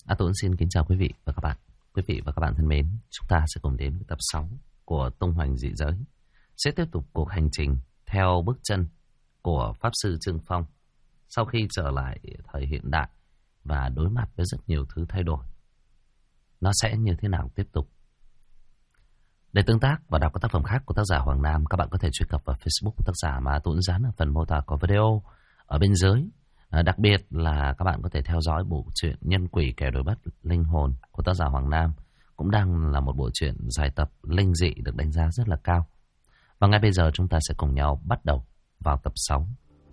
Tuấn xin kính chào quý vị và các bạn. Quý vị và các bạn thân mến, chúng ta sẽ cùng đến với tập 6 của Tung Hoành Dị Giới. Sẽ tiếp tục cuộc hành trình theo bước chân của Pháp Sư Trương Phong sau khi trở lại thời hiện đại và đối mặt với rất nhiều thứ thay đổi. Nó sẽ như thế nào tiếp tục? Để tương tác và đọc các tác phẩm khác của tác giả Hoàng Nam, các bạn có thể truy cập vào Facebook của tác giả mà Tuấn dán ở phần mô tả có video ở bên dưới. Đặc biệt là các bạn có thể theo dõi bộ truyện Nhân Quỷ Kẻ Đuổi Bắt Linh Hồn của tác giả Hoàng Nam, cũng đang là một bộ truyện dài tập linh dị được đánh giá rất là cao. Và ngay bây giờ chúng ta sẽ cùng nhau bắt đầu vào tập 6.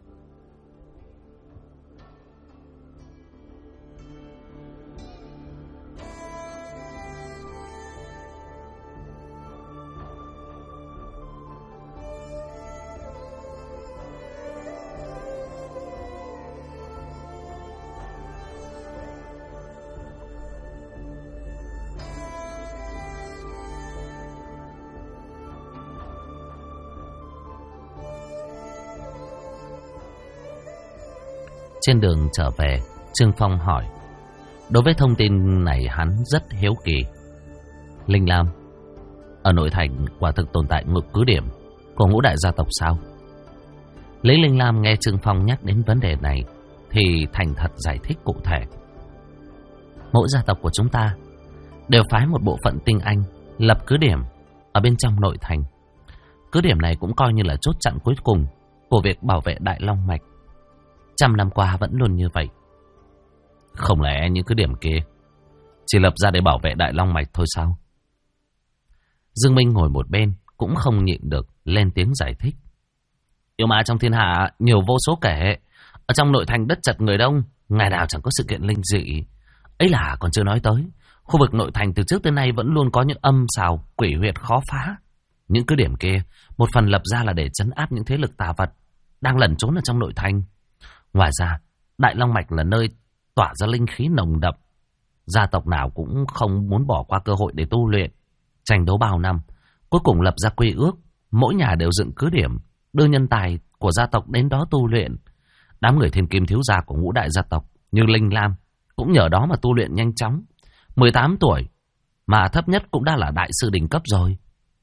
Trên đường trở về, Trương Phong hỏi. Đối với thông tin này hắn rất hiếu kỳ. Linh Lam, ở nội thành quả thực tồn tại ngự cứ điểm của ngũ đại gia tộc sao? Lý Linh Lam nghe Trương Phong nhắc đến vấn đề này thì thành thật giải thích cụ thể. Mỗi gia tộc của chúng ta đều phái một bộ phận tinh anh lập cứ điểm ở bên trong nội thành. Cứ điểm này cũng coi như là chốt chặn cuối cùng của việc bảo vệ Đại Long Mạch. 100 năm qua vẫn luôn như vậy. Không lẽ những cứ điểm kia chỉ lập ra để bảo vệ Đại Long Mạch thôi sao? Dương Minh ngồi một bên cũng không nhịn được lên tiếng giải thích. Yêu ma trong thiên hạ nhiều vô số kể. Ở trong nội thành đất chật người đông, ngày nào chẳng có sự kiện linh dị. Ấy là còn chưa nói tới, khu vực nội thành từ trước tới nay vẫn luôn có những âm xào quỷ huyệt khó phá. Những cứ điểm kia một phần lập ra là để trấn áp những thế lực tà vật đang lẩn trốn ở trong nội thành. Ngoài ra, Đại Long Mạch là nơi tỏa ra linh khí nồng đậm. Gia tộc nào cũng không muốn bỏ qua cơ hội để tu luyện. Tranh đấu bao năm, cuối cùng lập ra quy ước. Mỗi nhà đều dựng cứ điểm, đưa nhân tài của gia tộc đến đó tu luyện. Đám người thiên kim thiếu gia của ngũ đại gia tộc như Linh Lam cũng nhờ đó mà tu luyện nhanh chóng. 18 tuổi mà thấp nhất cũng đã là đại sư đỉnh cấp rồi.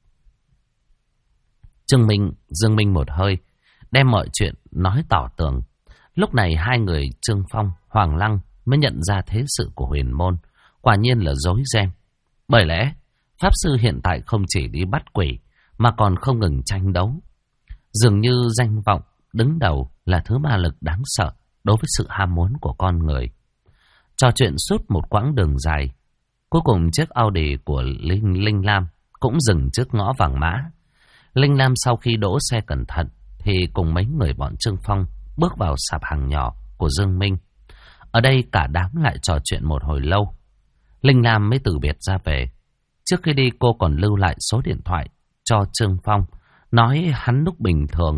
Dương Minh một hơi đem mọi chuyện nói tỏ tường. Lúc này hai người Trương Phong, Hoàng Lăng mới nhận ra thế sự của huyền môn. Quả nhiên là rối ren. Bởi lẽ, Pháp Sư hiện tại không chỉ đi bắt quỷ, mà còn không ngừng tranh đấu. Dường như danh vọng đứng đầu là thứ ma lực đáng sợ đối với sự ham muốn của con người. Trò chuyện suốt một quãng đường dài. Cuối cùng chiếc Audi của Linh Lam cũng dừng trước ngõ Vàng Mã. Linh Lam sau khi đỗ xe cẩn thận thì cùng mấy người bọn Trương Phong bước vào sạp hàng nhỏ của Dương Minh. Ở đây cả đám lại trò chuyện một hồi lâu. Linh Lam mới từ biệt ra về. Trước khi đi cô còn lưu lại số điện thoại cho Trương Phong, nói hắn lúc bình thường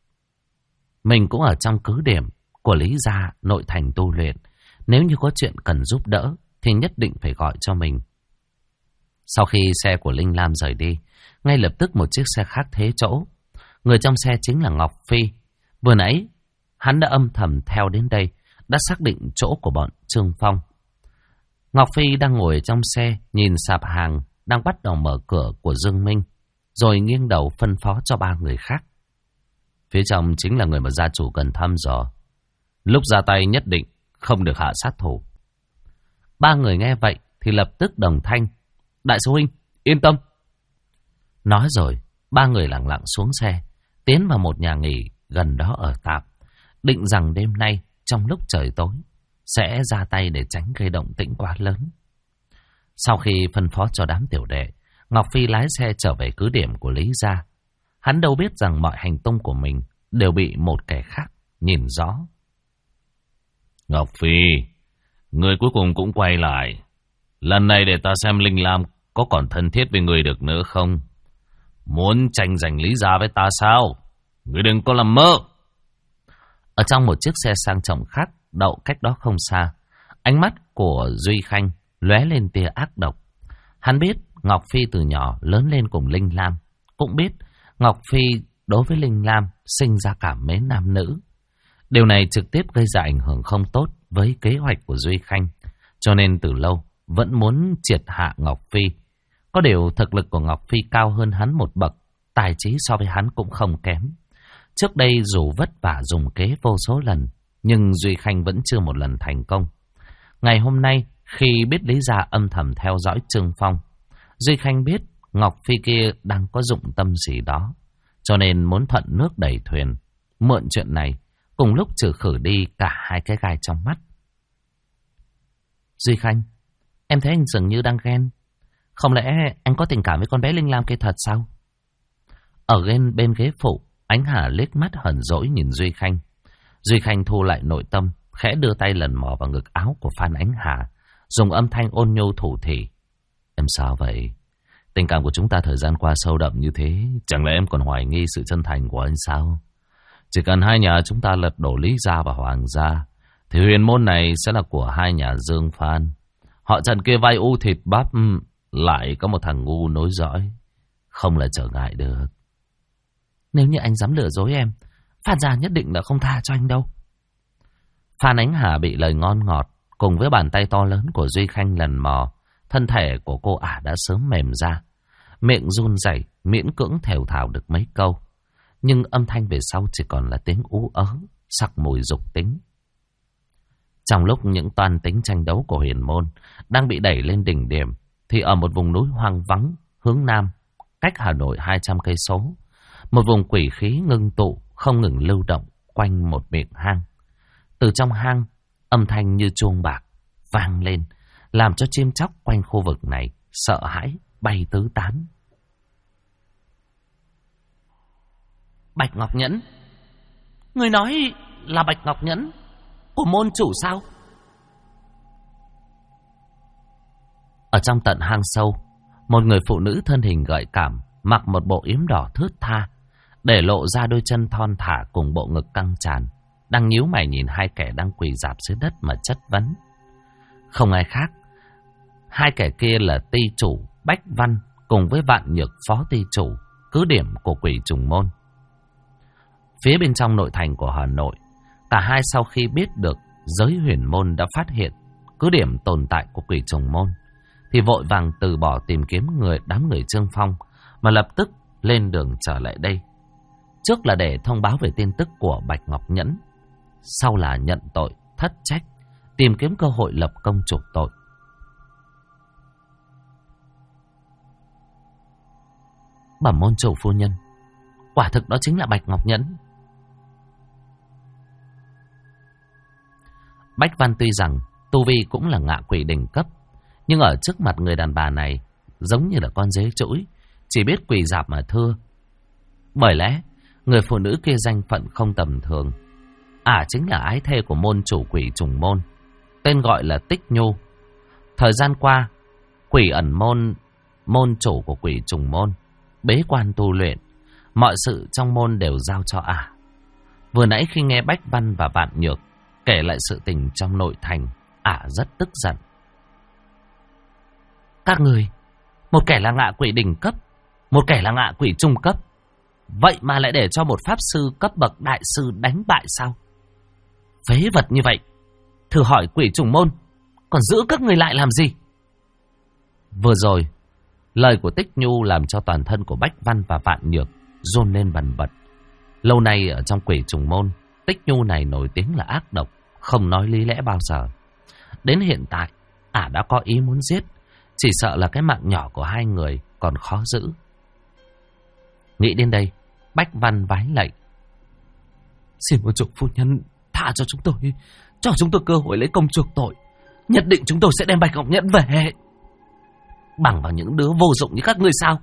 mình cũng ở trong cứ điểm của Lý gia nội thành tu luyện. Nếu như có chuyện cần giúp đỡ thì nhất định phải gọi cho mình. Sau khi xe của Linh Lam rời đi, ngay lập tức một chiếc xe khác thế chỗ. Người trong xe chính là Ngọc Phi. Vừa nãy hắn đã âm thầm theo đến đây, đã xác định chỗ của bọn Trương Phong. Ngọc Phi đang ngồi trong xe, nhìn sạp hàng đang bắt đầu mở cửa của Dương Minh, rồi nghiêng đầu phân phó cho ba người khác. Phía trong chính là người mà gia chủ cần thăm dò. Lúc ra tay nhất định không được hạ sát thủ. Ba người nghe vậy thì lập tức đồng thanh. Đại sư huynh, yên tâm. Nói rồi, ba người lặng lặng xuống xe, tiến vào một nhà nghỉ gần đó ở tạm. Định rằng đêm nay trong lúc trời tối sẽ ra tay để tránh gây động tĩnh quá lớn. Sau khi phân phó cho đám tiểu đệ, Ngọc Phi lái xe trở về cứ điểm của Lý gia. Hắn đâu biết rằng mọi hành tung của mình đều bị một kẻ khác nhìn rõ. Ngọc Phi, người cuối cùng cũng quay lại. Lần này để ta xem Linh Lam có còn thân thiết với người được nữa không? Muốn tranh giành Lý gia với ta sao? Người đừng có làm mơ. Ở trong một chiếc xe sang trọng khác đậu cách đó không xa, ánh mắt của Duy Khanh lóe lên tia ác độc. Hắn biết Ngọc Phi từ nhỏ lớn lên cùng Linh Lam, cũng biết Ngọc Phi đối với Linh Lam sinh ra cảm mến nam nữ. Điều này trực tiếp gây ra ảnh hưởng không tốt với kế hoạch của Duy Khanh, cho nên từ lâu vẫn muốn triệt hạ Ngọc Phi. Có điều thực lực của Ngọc Phi cao hơn hắn một bậc, tài trí so với hắn cũng không kém. Trước đây dù vất vả dùng kế vô số lần, nhưng Duy Khanh vẫn chưa một lần thành công. Ngày hôm nay, khi biết Lý Gia âm thầm theo dõi Trương Phong, Duy Khanh biết Ngọc Phi kia đang có dụng tâm gì đó, cho nên muốn thuận nước đẩy thuyền. Mượn chuyện này, cùng lúc trừ khử đi cả hai cái gai trong mắt. Duy Khanh, em thấy anh dường như đang ghen. Không lẽ anh có tình cảm với con bé Linh Lam kia thật sao? Ở bên ghế phụ, Ánh Hà liếc mắt hờn dỗi nhìn Duy Khanh. Duy Khanh thu lại nội tâm, khẽ đưa tay lần mò vào ngực áo của Phan Ánh Hà, dùng âm thanh ôn nhô thủ thỉ. Em sao vậy? Tình cảm của chúng ta thời gian qua sâu đậm như thế, chẳng lẽ em còn hoài nghi sự chân thành của anh sao? Chỉ cần hai nhà chúng ta lật đổ Lý Gia và Hoàng Gia, thì huyền môn này sẽ là của hai nhà Dương Phan. Họ Trần kia vai u thịt bắp, lại có một thằng ngu nối dõi, không là trở ngại được. Nếu như anh dám lừa dối em, Phan gia nhất định là không tha cho anh đâu. Phan Ánh Hà bị lời ngon ngọt cùng với bàn tay to lớn của Duy Khanh lần mò, thân thể của cô ả đã sớm mềm ra, miệng run rẩy, miễn cưỡng thều thào được mấy câu, nhưng âm thanh về sau chỉ còn là tiếng ú ớ, sặc mùi dục tính. Trong lúc những toan tính tranh đấu của huyền môn đang bị đẩy lên đỉnh điểm, thì ở một vùng núi hoang vắng hướng nam, cách Hà Nội 200 cây số, một vùng quỷ khí ngưng tụ không ngừng lưu động quanh một miệng hang. Từ trong hang, âm thanh như chuông bạc vang lên, làm cho chim chóc quanh khu vực này sợ hãi bay tứ tán. Bạch Ngọc Nhẫn? Người nói là Bạch Ngọc Nhẫn của môn chủ sao? Ở trong tận hang sâu, một người phụ nữ thân hình gợi cảm, mặc một bộ yếm đỏ thướt tha, để lộ ra đôi chân thon thả cùng bộ ngực căng tràn, đang nhíu mày nhìn hai kẻ đang quỳ rạp dưới đất mà chất vấn. Không ai khác, hai kẻ kia là ty chủ Bách Văn cùng với Vạn Nhược phó ty chủ, cứ điểm của Quỷ Trùng Môn. Phía bên trong nội thành của Hà Nội, cả hai sau khi biết được giới huyền môn đã phát hiện cứ điểm tồn tại của Quỷ Trùng Môn, thì vội vàng từ bỏ tìm kiếm đám người Trương Phong, mà lập tức lên đường trở lại đây. Trước là để thông báo về tin tức của Bạch Ngọc Nhẫn, sau là nhận tội, thất trách, tìm kiếm cơ hội lập công chuộc tội. Bẩm môn chủ phu nhân, quả thực đó chính là Bạch Ngọc Nhẫn. Bách Văn tuy rằng tu vi cũng là ngạ quỷ đỉnh cấp, nhưng ở trước mặt người đàn bà này giống như là con dế trũi, chỉ biết quỳ rạp mà thưa. Bởi lẽ người phụ nữ kia danh phận không tầm thường. Chính là ái thê của môn chủ Quỷ Trùng Môn, tên gọi là Tích Nhu. Thời gian qua, Quỷ Ẩn Môn, môn chủ của Quỷ Trùng Môn, bế quan tu luyện, mọi sự trong môn đều giao cho ả. Vừa nãy khi nghe Bách Văn và Vạn Nhược kể lại sự tình trong nội thành, ả rất tức giận. Các người, một kẻ là ngạ quỷ đỉnh cấp, một kẻ là ngạ quỷ trung cấp, vậy mà lại để cho một pháp sư cấp bậc đại sư đánh bại sao? Phế vật như vậy, thử hỏi Quỷ Trùng Môn còn giữ các người lại làm gì? Vừa rồi, lời của Tích Nhu làm cho toàn thân của Bách Văn và Vạn Nhược run lên bần bật. Lâu nay ở trong Quỷ Trùng Môn, Tích Nhu này nổi tiếng là ác độc, không nói lý lẽ bao giờ. Đến hiện tại, ả đã có ý muốn giết, chỉ sợ là cái mạng nhỏ của hai người còn khó giữ. Nghĩ đến đây, Bách Văn vái lạy. Xin môn chủ phu nhân tha cho chúng tôi cơ hội lấy công chuộc tội. Nhất định chúng tôi sẽ đem Bạch Ngọc Nhẫn về. Bằng vào những đứa vô dụng như các ngươi sao?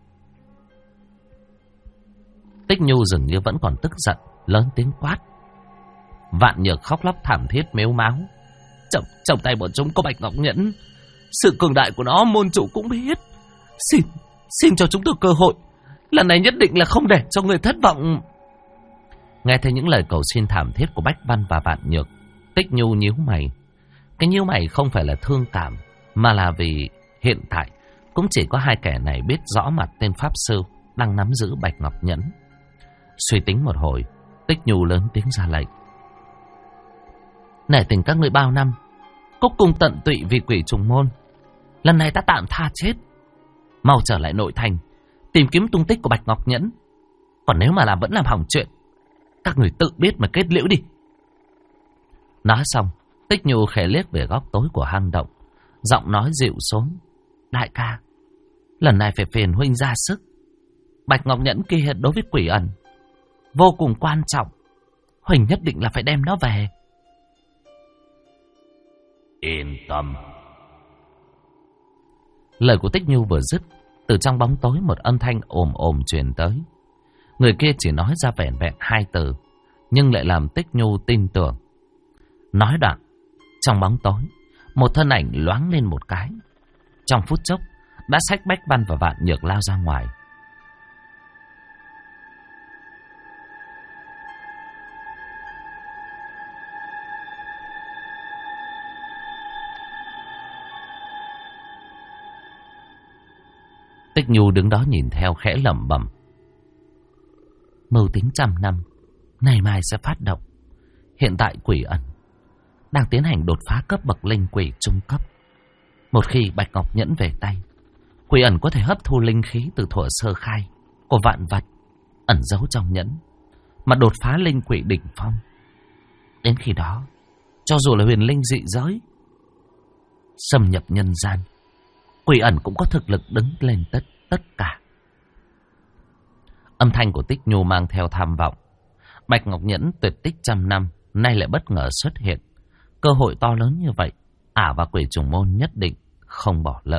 Tích Nhu dường như vẫn còn tức giận, lớn tiếng quát. Vạn Nhược khóc lóc thảm thiết mếu máo. Trong tay bọn chúng có Bạch Ngọc Nhẫn, sự cường đại của nó môn chủ cũng biết. Xin cho chúng tôi cơ hội, lần này nhất định là không để cho người thất vọng. Nghe thấy những lời cầu xin thảm thiết của Bách Văn và Vạn Nhược, Tích Nhu nhíu mày. Cái nhíu mày không phải là thương cảm, mà là vì hiện tại cũng chỉ có hai kẻ này biết rõ mặt tên pháp sư đang nắm giữ Bạch Ngọc Nhẫn. Suy tính một hồi, Tích Nhu lớn tiếng ra lệnh. Nể tình các ngươi bao năm, Cúc cung tận tụy vì quỷ trùng môn. Lần này ta tạm tha chết. Mau trở lại nội thành, tìm kiếm tung tích của Bạch Ngọc Nhẫn. Còn nếu mà vẫn làm hỏng chuyện, các người tự biết mà kết liễu đi. Nói xong, Tích Nhu khẽ liếc về góc tối của hang động, giọng nói dịu xuống. Đại ca, lần này phải phiền huynh ra sức. Bạch Ngọc Nhẫn kia đối với Quỷ Ẩn vô cùng quan trọng. Huỳnh nhất định là phải đem nó về. Yên tâm. Lời của Tích Nhu vừa dứt, từ trong bóng tối một âm thanh ồm ồm truyền tới. Người kia chỉ nói ra vẻn vẹn 2 từ, nhưng lại làm Tích Nhu tin tưởng. Nói đoạn, trong bóng tối, một thân ảnh loáng lên một cái. Trong phút chốc, đã xách Bách Văn và Vạn Nhược lao ra ngoài. Tích Nhu đứng đó nhìn theo khẽ lẩm bẩm. Mưu tính 100 năm, ngày mai sẽ phát động. Hiện tại Quỷ Ẩn đang tiến hành đột phá cấp bậc linh quỷ trung cấp. Một khi Bạch Ngọc Nhẫn về tay, Quỷ Ẩn có thể hấp thu linh khí từ thuở sơ khai của vạn vật ẩn giấu trong nhẫn, mà đột phá linh quỷ đỉnh phong. Đến khi đó, cho dù là huyền linh dị giới xâm nhập nhân gian, Quỷ Ẩn cũng có thực lực đứng lên tất cả. Âm thanh của Tích Nhu mang theo tham vọng. Bạch Ngọc Nhẫn tuyệt tích 100 năm, nay lại bất ngờ xuất hiện. Cơ hội to lớn như vậy, ả và Quỷ Trùng Môn nhất định không bỏ lỡ.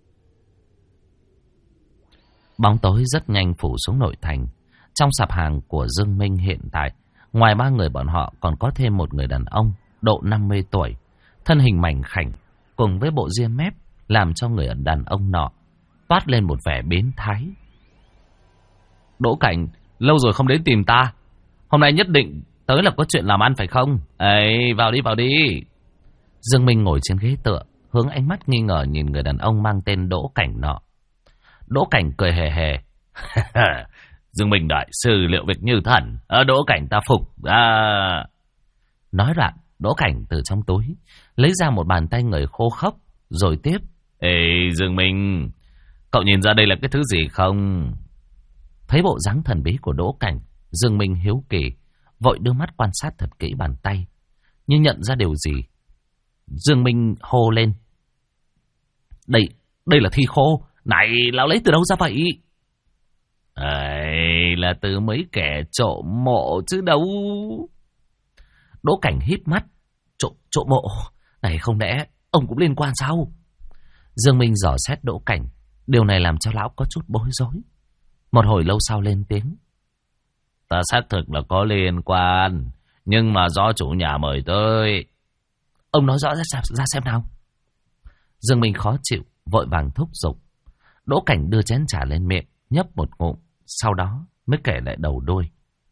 Bóng tối rất nhanh phủ xuống nội thành. Trong sạp hàng của Dương Minh hiện tại, ngoài 3 người bọn họ còn có thêm một người đàn ông độ 50 tuổi, thân hình mảnh khảnh, cùng với bộ ria mép làm cho người đàn ông nọ toát lên một vẻ biến thái. Đỗ Cảnh, lâu rồi không đến tìm ta, hôm nay nhất định tới là có chuyện làm ăn phải không? Ấy, vào đi, vào đi. Dương Minh ngồi trên ghế tựa, hướng ánh mắt nghi ngờ nhìn người đàn ông mang tên Đỗ Cảnh nọ. Đỗ Cảnh cười hề hề. Dương Minh đại sư liệu việc như thần, Đỗ Cảnh ta phục. Nói đoạn, Đỗ Cảnh từ trong túi lấy ra một bàn tay người khô khốc, rồi tiếp. Ê Dương Minh, cậu nhìn ra đây là cái thứ gì không? Thấy bộ dáng thần bí của Đỗ Cảnh, Dương Minh hiếu kỳ, vội đưa mắt quan sát thật kỹ bàn tay. Nhưng nhận ra điều gì, Dương Minh hô lên. Đây là thi khô. Này, lão lấy từ đâu ra vậy? Ấy, là từ mấy kẻ trộm mộ chứ đâu. Đỗ Cảnh híp mắt. Trộm mộ? Này, không lẽ ông cũng liên quan sao? Dương Minh dò xét Đỗ Cảnh. Điều này làm cho lão có chút bối rối. Một hồi lâu sau lên tiếng. Ta xác thực là có liên quan, nhưng mà do chủ nhà mời tới. Ông nói rõ ra xem nào. Dương Minh khó chịu, vội vàng thúc giục. Đỗ Cảnh đưa chén trà lên miệng, nhấp một ngụm, sau đó mới kể lại đầu đuôi.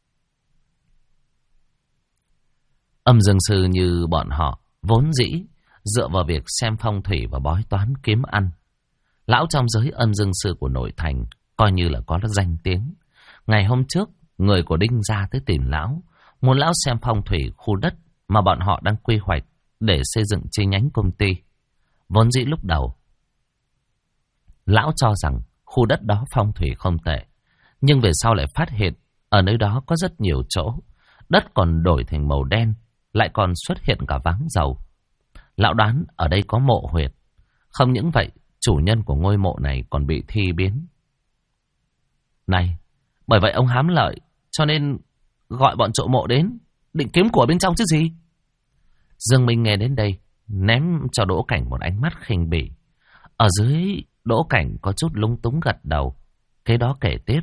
Âm dương sư như bọn họ vốn dĩ dựa vào việc xem phong thủy và bói toán kiếm ăn. Lão trong giới âm dương sư của nội thành coi như là có danh tiếng. Ngày hôm trước, người của Đinh gia tới tìm lão, muốn lão xem phong thủy khu đất mà bọn họ đang quy hoạch để xây dựng chi nhánh công ty. Vốn dĩ lúc đầu, lão cho rằng khu đất đó phong thủy không tệ, nhưng về sau lại phát hiện ở nơi đó có rất nhiều chỗ đất còn đổi thành màu đen, lại còn xuất hiện cả váng dầu. Lão đoán ở đây có mộ huyệt. Không những vậy, chủ nhân của ngôi mộ này còn bị thi biến. Này, bởi vậy ông hám lợi, cho nên gọi bọn trộm mộ đến, định kiếm của bên trong chứ gì. Dương Minh nghe đến đây, ném cho Đỗ Cảnh một ánh mắt khinh bỉ. Ở dưới, Đỗ Cảnh có chút lúng túng gật đầu. Cái đó kể tiếp.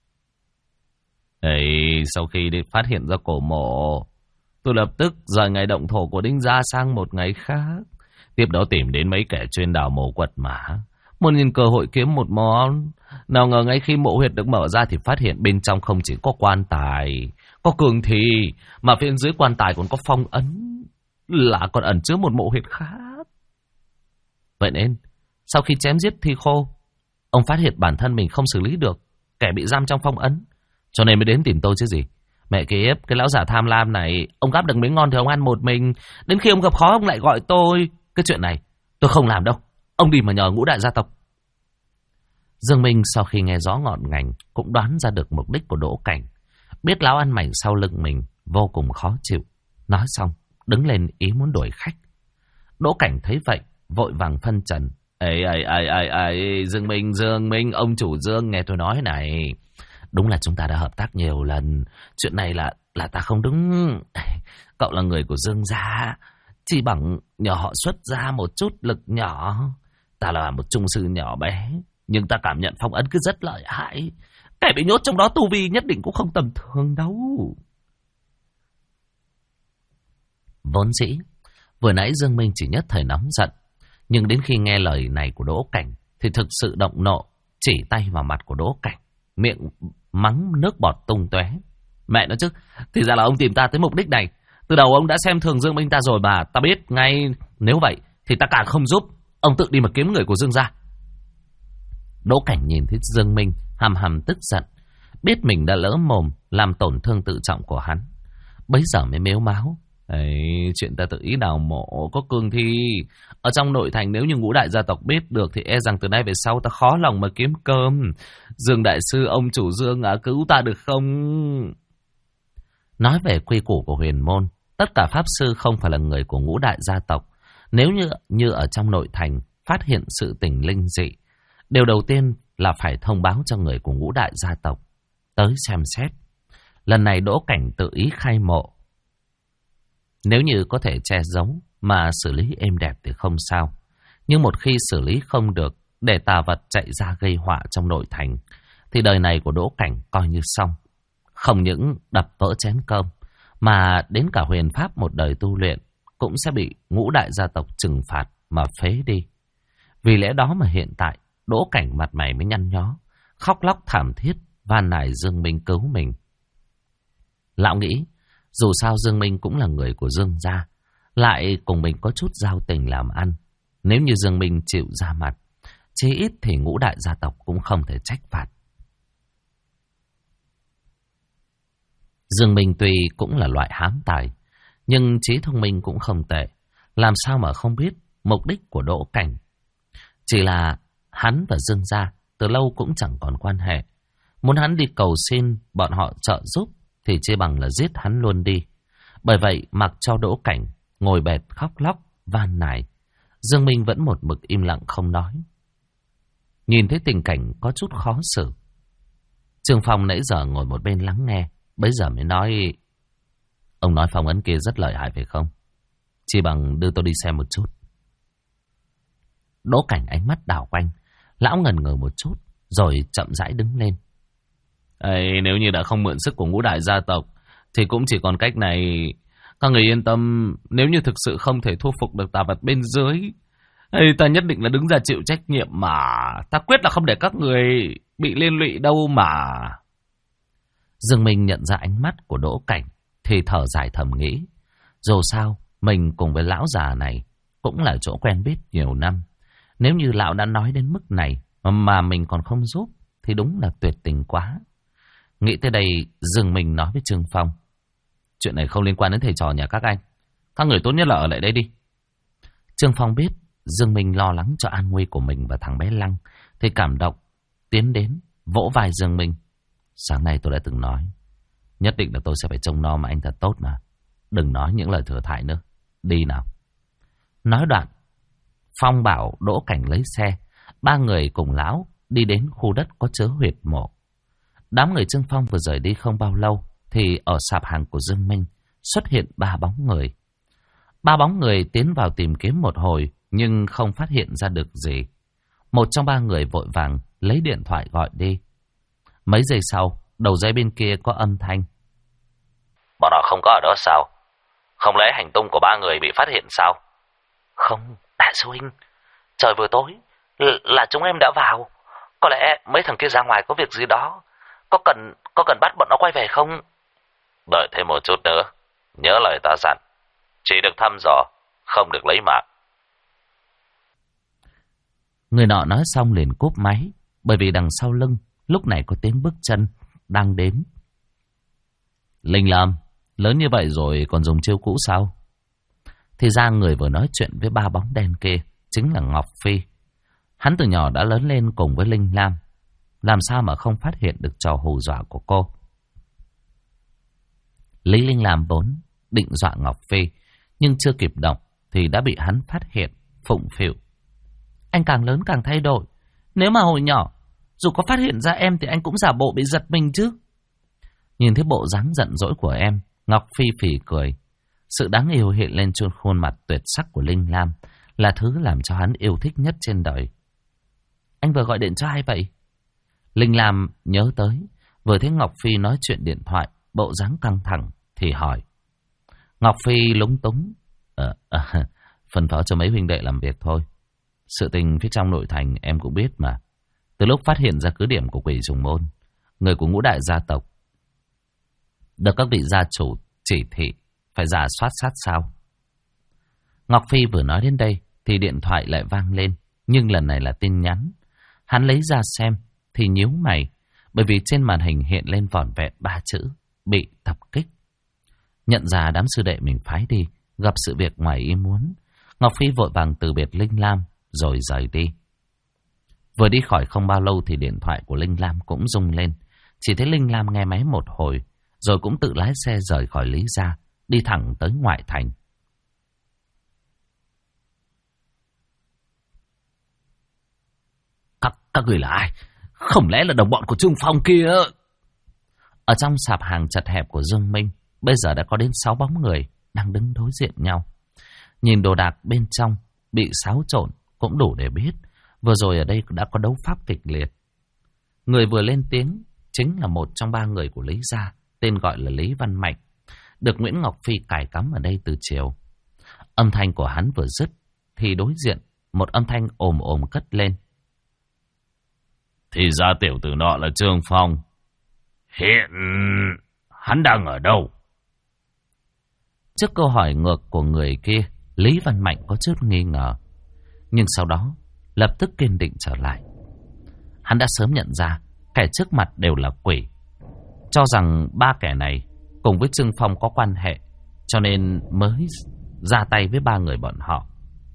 Sau khi phát hiện ra cổ mộ, tôi lập tức rời ngày động thổ của Đinh gia sang một ngày khác. Tiếp đó tìm đến mấy kẻ chuyên đào mộ quật mã, muốn nhìn cơ hội kiếm một món. Nào ngờ ngay khi mộ huyệt được mở ra thì phát hiện bên trong không chỉ có quan tài, có cường thi, mà phía dưới quan tài còn có phong ấn, là còn ẩn chứa một mộ huyệt khác. Vậy nên, sau khi chém giết thi khô, ông phát hiện bản thân mình không xử lý được kẻ bị giam trong phong ấn, cho nên mới đến tìm tôi chứ gì. Mẹ kiếp, cái lão giả tham lam này, ông gắp được miếng ngon thì ông ăn một mình, đến khi ông gặp khó ông lại gọi tôi. cái chuyện này tôi không làm đâu. Ông đi mà nhờ Ngũ đại gia tộc. Dương Minh sau khi nghe rõ ngọn ngành cũng đoán ra được mục đích của Đỗ Cảnh. Biết lão ăn mày sau lưng mình vô cùng khó chịu. Nói xong đứng lên ý muốn đuổi khách. Đỗ Cảnh thấy vậy vội vàng phân trần. Ê, Dương Minh, ông chủ Dương, nghe tôi nói này. Đúng là chúng ta đã hợp tác nhiều lần. Chuyện này là ta không đúng. Cậu là người của Dương gia, chỉ bằng nhờ họ xuất ra một chút lực nhỏ. Ta là một trung sư nhỏ bé, nhưng ta cảm nhận phong ấn cứ rất lợi hại. Kẻ bị nhốt trong đó tu vi nhất định cũng không tầm thường đâu. Vốn dĩ vừa nãy Dương Minh chỉ nhất thời nóng giận, nhưng đến khi nghe lời này của Đỗ Cảnh thì thực sự động nộ, chỉ tay vào mặt của Đỗ Cảnh, miệng mắng nước bọt tung tóe. Mẹ nói chứ, thì ra là ông tìm ta tới mục đích này. Từ đầu ông đã xem thường Dương Minh ta rồi mà. Ta biết ngay, nếu vậy thì ta càng không giúp. Ông tự đi mà kiếm người của Dương gia. Đỗ Cảnh nhìn thấy Dương Minh hầm hầm tức giận, biết mình đã lỡ mồm làm tổn thương tự trọng của hắn, bấy giờ mới mếu máo. Ấy, chuyện ta tự ý đào mộ có cương thi ở trong nội thành, nếu như Ngũ đại gia tộc biết được thì e rằng từ nay về sau ta khó lòng mà kiếm cơm. Dương đại sư, ông chủ Dương cứu ta được không? Nói về quy củ của huyền môn, tất cả pháp sư không phải là người của Ngũ đại gia tộc. Nếu như ở trong nội thành phát hiện sự tình linh dị, điều đầu tiên là phải thông báo cho người của Ngũ đại gia tộc tới xem xét. Lần này Đỗ Cảnh tự ý khai mộ, nếu như có thể che giấu mà xử lý êm đẹp thì không sao. Nhưng một khi xử lý không được, để tà vật chạy ra gây họa trong nội thành, thì đời này của Đỗ Cảnh coi như xong. Không những đập vỡ chén cơm, mà đến cả huyền pháp một đời tu luyện cũng sẽ bị Ngũ đại gia tộc trừng phạt mà phế đi. Vì lẽ đó mà hiện tại Đỗ Cảnh mặt mày mới nhăn nhó, khóc lóc thảm thiết, van nài Dương Minh cứu mình. Lão nghĩ, dù sao Dương Minh cũng là người của Dương gia, lại cùng mình có chút giao tình làm ăn. Nếu như Dương Minh chịu ra mặt, chí ít thì Ngũ đại gia tộc cũng không thể trách phạt. Dương Minh tuy cũng là loại hám tài, nhưng trí thông minh cũng không tệ. Làm sao mà không biết mục đích của Đỗ Cảnh. Chỉ là hắn và Dương gia từ lâu cũng chẳng còn quan hệ. Muốn hắn đi cầu xin bọn họ trợ giúp thì chỉ bằng là giết hắn luôn đi. Bởi vậy mặc cho Đỗ Cảnh ngồi bệt khóc lóc van nài, Dương Minh vẫn một mực im lặng không nói. Nhìn thấy tình cảnh có chút khó xử, Trương Phong nãy giờ ngồi một bên lắng nghe, bấy giờ mới nói: ông nói phong ấn kia rất lợi hại phải không? Chỉ bằng đưa tôi đi xem một chút. Đỗ Cảnh ánh mắt đảo quanh, lão ngần ngừ một chút, rồi chậm rãi đứng lên. Nếu như đã không mượn sức của Ngũ đại gia tộc thì cũng chỉ còn cách này. Các người yên tâm, nếu như thực sự không thể thu phục được tà vật bên dưới, ta nhất định là đứng ra chịu trách nhiệm mà. Ta quyết là không để các người bị liên lụy đâu mà. Dương Minh nhận ra ánh mắt của Đỗ Cảnh thì thở dài thầm nghĩ, dù sao mình cùng với lão già này cũng là chỗ quen biết nhiều năm. Nếu như lão đã nói đến mức này mà mình còn không giúp thì đúng là tuyệt tình quá. Nghĩ tới đây, Dương Minh nói với Trương Phong: chuyện này không liên quan đến thầy trò nhà các anh, các người tốt nhất là ở lại đây đi. Trương Phong biết Dương Minh lo lắng cho an nguy của mình và thằng bé Lăng thì cảm động, tiến đến vỗ vai Dương Minh. Sáng nay tôi đã từng nói, nhất định là tôi sẽ phải trông nom anh thật tốt mà. Đừng nói những lời thừa thãi nữa. Đi nào. Nói đoạn, Phong bảo Đỗ Cảnh lấy xe. Ba người cùng lão đi đến khu đất có chứa huyệt mộ. Đám người Trương Phong vừa rời đi không bao lâu thì ở sạp hàng của Dương Minh xuất hiện ba bóng người. Ba bóng người tiến vào tìm kiếm một hồi nhưng không phát hiện ra được gì. Một trong ba người vội vàng lấy điện thoại gọi đi. Mấy giây sau, đầu dây bên kia có âm thanh: bọn họ không có ở đó sao? Không lẽ hành tung của ba người bị phát hiện sao? Không, đại sư huynh, trời vừa tối là chúng em đã vào. Có lẽ mấy thằng kia ra ngoài có việc gì đó. Có cần bắt bọn nó quay về không? Đợi thêm một chút nữa. Nhớ lời ta dặn, chỉ được thăm dò, không được lấy mạng. Người nọ nói xong liền cúp máy, bởi vì đằng sau lưng lúc này có tiếng bước chân đang đến. Linh Lam, lớn như vậy rồi còn dùng chiêu cũ sao? Thì ra người vừa nói chuyện với ba bóng đen kia chính là Ngọc Phi. Hắn từ nhỏ đã lớn lên cùng với Linh Lam, làm sao mà không phát hiện được trò hù dọa của cô. Lý Linh Lam vốn định dọa Ngọc Phi, nhưng chưa kịp động thì đã bị hắn phát hiện, phụng phịu. Anh càng lớn càng thay đổi. Nếu mà hồi nhỏ, dù có phát hiện ra em thì anh cũng giả bộ bị giật mình chứ. Nhìn thấy bộ dáng giận dỗi của em, Ngọc Phi phì cười. Sự đáng yêu hiện lên trên khuôn mặt tuyệt sắc của Linh Lam là thứ làm cho hắn yêu thích nhất trên đời. Anh vừa gọi điện cho ai vậy? Linh Lam nhớ tới, vừa thấy Ngọc Phi nói chuyện điện thoại, bộ dáng căng thẳng, thì hỏi. Ngọc Phi lúng túng. Phân phó cho mấy huynh đệ làm việc thôi. Sự tình phía trong nội thành em cũng biết mà. Từ lúc phát hiện ra cứ điểm của Quỷ Trùng Môn, người của ngũ đại gia tộc được các vị gia chủ chỉ thị phải rà soát sát sao. Ngọc Phi vừa nói đến đây thì điện thoại lại vang lên, nhưng lần này là tin nhắn. Hắn lấy ra xem thì nhíu mày, bởi vì trên màn hình hiện lên vỏn vẹn 3 chữ bị tập kích. Nhận ra đám sư đệ mình phái đi gặp sự việc ngoài ý muốn, Ngọc Phi vội vàng từ biệt Linh Lam rồi rời đi. Vừa đi khỏi không bao lâu thì điện thoại của Linh Lam cũng rung lên. Chỉ thấy Linh Lam nghe máy một hồi rồi cũng tự lái xe rời khỏi Lý gia, đi thẳng tới ngoại thành. Các người là ai? Không lẽ là đồng bọn của Trương Phong kia? Ở trong sạp hàng chật hẹp của Dương Minh, bây giờ đã có đến 6 bóng người đang đứng đối diện nhau. Nhìn đồ đạc bên trong bị xáo trộn cũng đủ để biết vừa rồi ở đây đã có đấu pháp kịch liệt. Người vừa lên tiếng chính là một trong 3 người của Lý gia, tên gọi là Lý Văn Mạnh, được Nguyễn Ngọc Phi cài cắm ở đây từ chiều. Âm thanh của hắn vừa dứt thì đối diện một âm thanh ồm ồm cất lên. Thì ra tiểu tử nọ là Trương Phong. Hiện hắn đang ở đâu? Trước câu hỏi ngược của người kia, Lý Văn Mạnh có chút nghi ngờ, nhưng sau đó lập tức kiên định trở lại. Hắn đã sớm nhận ra kẻ trước mặt đều là quỷ, cho rằng 3 kẻ này cùng với Trương Phong có quan hệ, cho nên mới ra tay với 3 người bọn họ.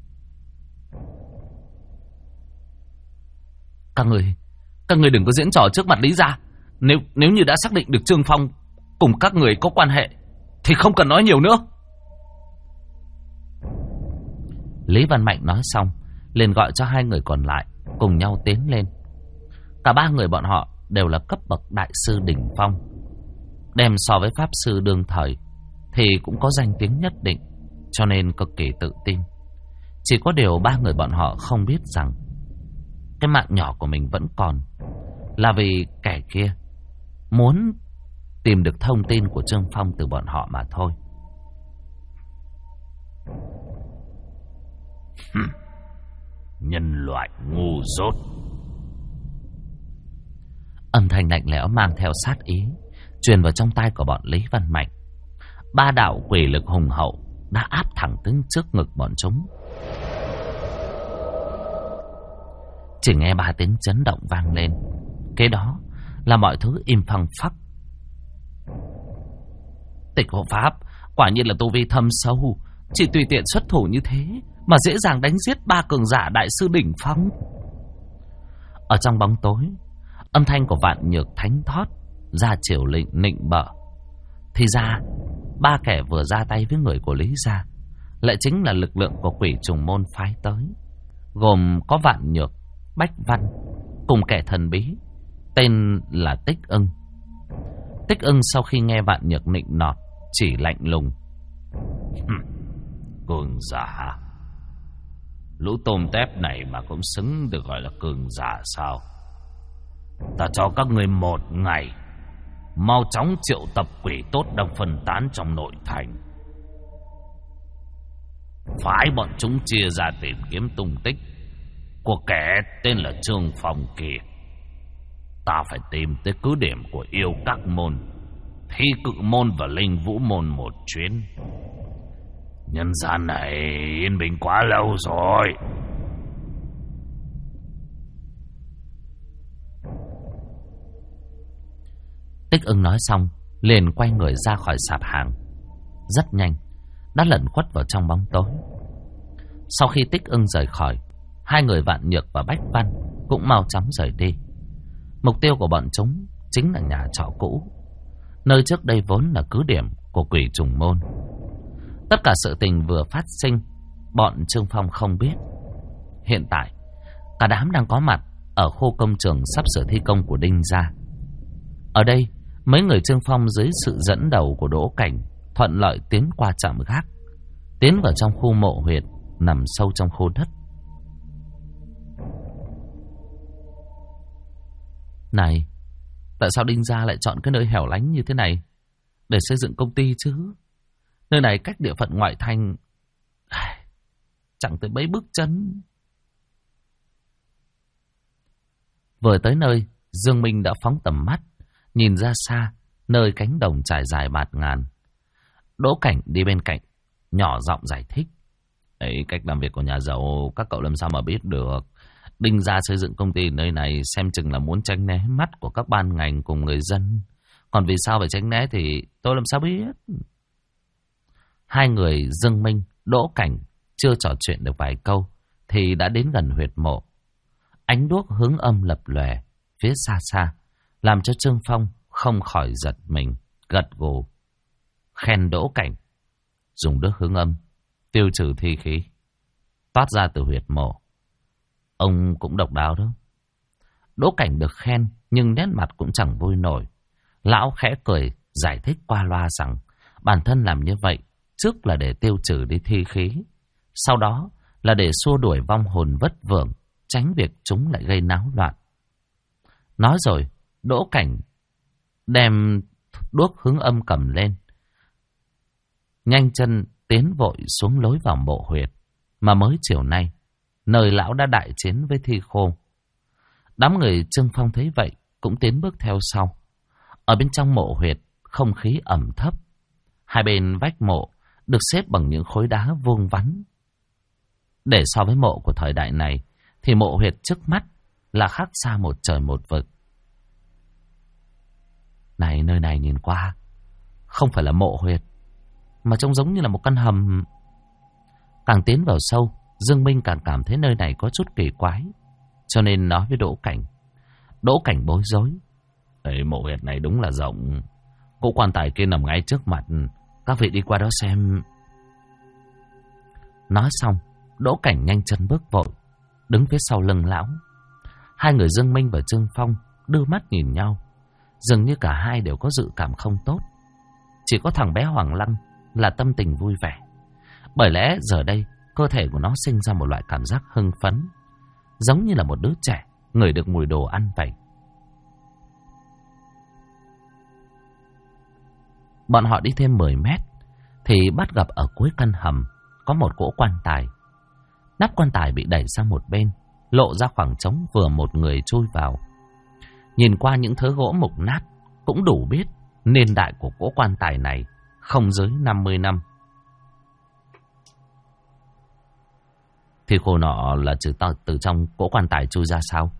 Các người đừng có diễn trò trước mặt Lý gia. Nếu như đã xác định được Trương Phong cùng các người có quan hệ thì không cần nói nhiều nữa. Lý Văn Mạnh nói xong liền gọi cho 2 người còn lại cùng nhau tiến lên. Cả 3 người bọn họ đều là cấp bậc đại sư đỉnh phong, đem so với pháp sư đương thời thì cũng có danh tiếng nhất định, cho nên cực kỳ tự tin. Chỉ có điều 3 người bọn họ không biết rằng cái mạng nhỏ của mình vẫn còn là vì kẻ kia muốn tìm được thông tin của Trương Phong từ bọn họ mà thôi. Nhân loại ngu dốt. Âm thanh lạnh lẽo mang theo sát ý truyền vào trong tai của bọn Lý Văn Mạnh. 3 đạo quỷ lực hùng hậu đã áp thẳng tới trước ngực bọn chúng. Chỉ nghe 3 tiếng chấn động vang lên, kế đó là mọi thứ im phăng phắc. Tịch hộ pháp quả nhiên là tu vi thâm sâu, chỉ tùy tiện xuất thủ như thế mà dễ dàng đánh giết 3 cường giả đại sư đỉnh phong. Ở trong bóng tối, âm thanh của Vạn Nhược thánh thót ra chiều nịnh bợ. Thì ra 3 kẻ vừa ra tay với người của Lý gia lại chính là lực lượng của Quỷ Trùng Môn phái tới, gồm có Vạn Nhược, Bách Văn cùng kẻ thần bí tên là Tích Ưng. Tích Ưng sau khi nghe Vạn Nhược nịnh nọt chỉ lạnh lùng. Cường giả? Lũ tôm tép này mà cũng xứng được gọi là cường giả sao? Ta cho các người 1 ngày, mau chóng triệu tập quỷ tốt đang phân tán trong nội thành, phái bọn chúng chia ra tìm kiếm tung tích của kẻ tên là Trương Phong kia. Ta phải tìm tới cứ điểm của yêu các môn, Thi Cự Môn và Linh Vũ Môn một chuyến. Nhân gian này yên bình quá lâu rồi. Tích Ưng nói xong liền quay người ra khỏi sạp hàng. Rất nhanh đã lẩn khuất vào trong bóng tối. Sau khi Tích Ưng rời khỏi, hai người Vạn Nhược và Bách Văn cũng mau chóng rời đi. Mục tiêu của bọn chúng chính là nhà trọ cũ, nơi trước đây vốn là cứ điểm của quỷ trùng môn. Tất cả sự tình vừa phát sinh, bọn Trương Phong không biết. Hiện tại, cả đám đang có mặt ở khu công trường sắp sửa thi công của Đinh gia. Ở đây, mấy người Trương Phong dưới sự dẫn đầu của Đỗ Cảnh thuận lợi tiến qua trạm gác, tiến vào trong khu mộ huyệt nằm sâu trong khu đất. Này, tại sao Đinh gia lại chọn cái nơi hẻo lánh như thế này để xây dựng công ty chứ? Nơi này cách địa phận ngoại thành chẳng tới mấy bước chân. Vừa tới nơi, Dương Minh đã phóng tầm mắt, nhìn ra xa, nơi cánh đồng trải dài bạt ngàn. Đỗ Cảnh đi bên cạnh, nhỏ giọng giải thích. Ấy, cách làm việc của nhà giàu các cậu làm sao mà biết được. Đinh gia xây dựng công ty nơi này xem chừng là muốn tránh né mắt của các ban ngành cùng người dân. Còn vì sao phải tránh né thì tôi làm sao biết. Hai người Dương Minh, Đỗ Cảnh chưa trò chuyện được vài câu thì đã đến gần huyệt mộ. Ánh đuốc hướng âm lập lòe phía xa xa, làm cho Trương Phong không khỏi giật mình, gật gù khen Đỗ Cảnh. Dùng đuốc hướng âm tiêu trừ thi khí toát ra từ huyệt mộ. Ông cũng độc đáo đó. Đỗ Cảnh được khen nhưng nét mặt cũng chẳng vui nổi. Lão khẽ cười giải thích qua loa rằng bản thân làm như vậy trước là để tiêu trừ đi thi khí, sau đó là để xua đuổi vong hồn vất vưởng, tránh việc chúng lại gây náo loạn. Nói rồi, Đỗ Cảnh đem đuốc hướng âm cầm lên, nhanh chân tiến vội xuống lối vào mộ huyệt mà mới chiều nay, nơi lão đã đại chiến với thi khô. Đám người Trương Phong thấy vậy cũng tiến bước theo sau. Ở bên trong mộ huyệt, không khí ẩm thấp. Hai bên vách mộ được xếp bằng những khối đá vuông vắn. Để so với mộ của thời đại này, thì mộ huyệt trước mắt là khác xa một trời một vực. Này, nơi này nhìn qua không phải là mộ huyệt, mà trông giống như là một căn hầm. Càng tiến vào sâu, Dương Minh càng cảm thấy nơi này có chút kỳ quái, cho nên nói với Đỗ Cảnh. Đỗ Cảnh bối rối. Ấy, mộ huyệt này đúng là rộng. Cỗ quan tài kia nằm ngay trước mặt, các vị đi qua đó xem. Nói xong, Đỗ Cảnh nhanh chân bước vội, đứng phía sau lưng lão. Hai người Dương Minh và Trương Phong đưa mắt nhìn nhau, dường như cả hai đều có dự cảm không tốt. Chỉ có thằng bé Hoàng Lăng là tâm tình vui vẻ, bởi lẽ giờ đây cơ thể của nó sinh ra một loại cảm giác hưng phấn, giống như là một đứa trẻ ngửi được mùi đồ ăn vậy. Bọn họ đi thêm 10 mét thì bắt gặp ở cuối căn hầm có một cỗ quan tài. Nắp quan tài bị đẩy sang một bên, lộ ra khoảng trống vừa một người chui vào. Nhìn qua những thớ gỗ mục nát cũng đủ biết niên đại của cỗ quan tài này không dưới 50 năm. Thì khô nọ là từ trong cỗ quan tài chui ra sao?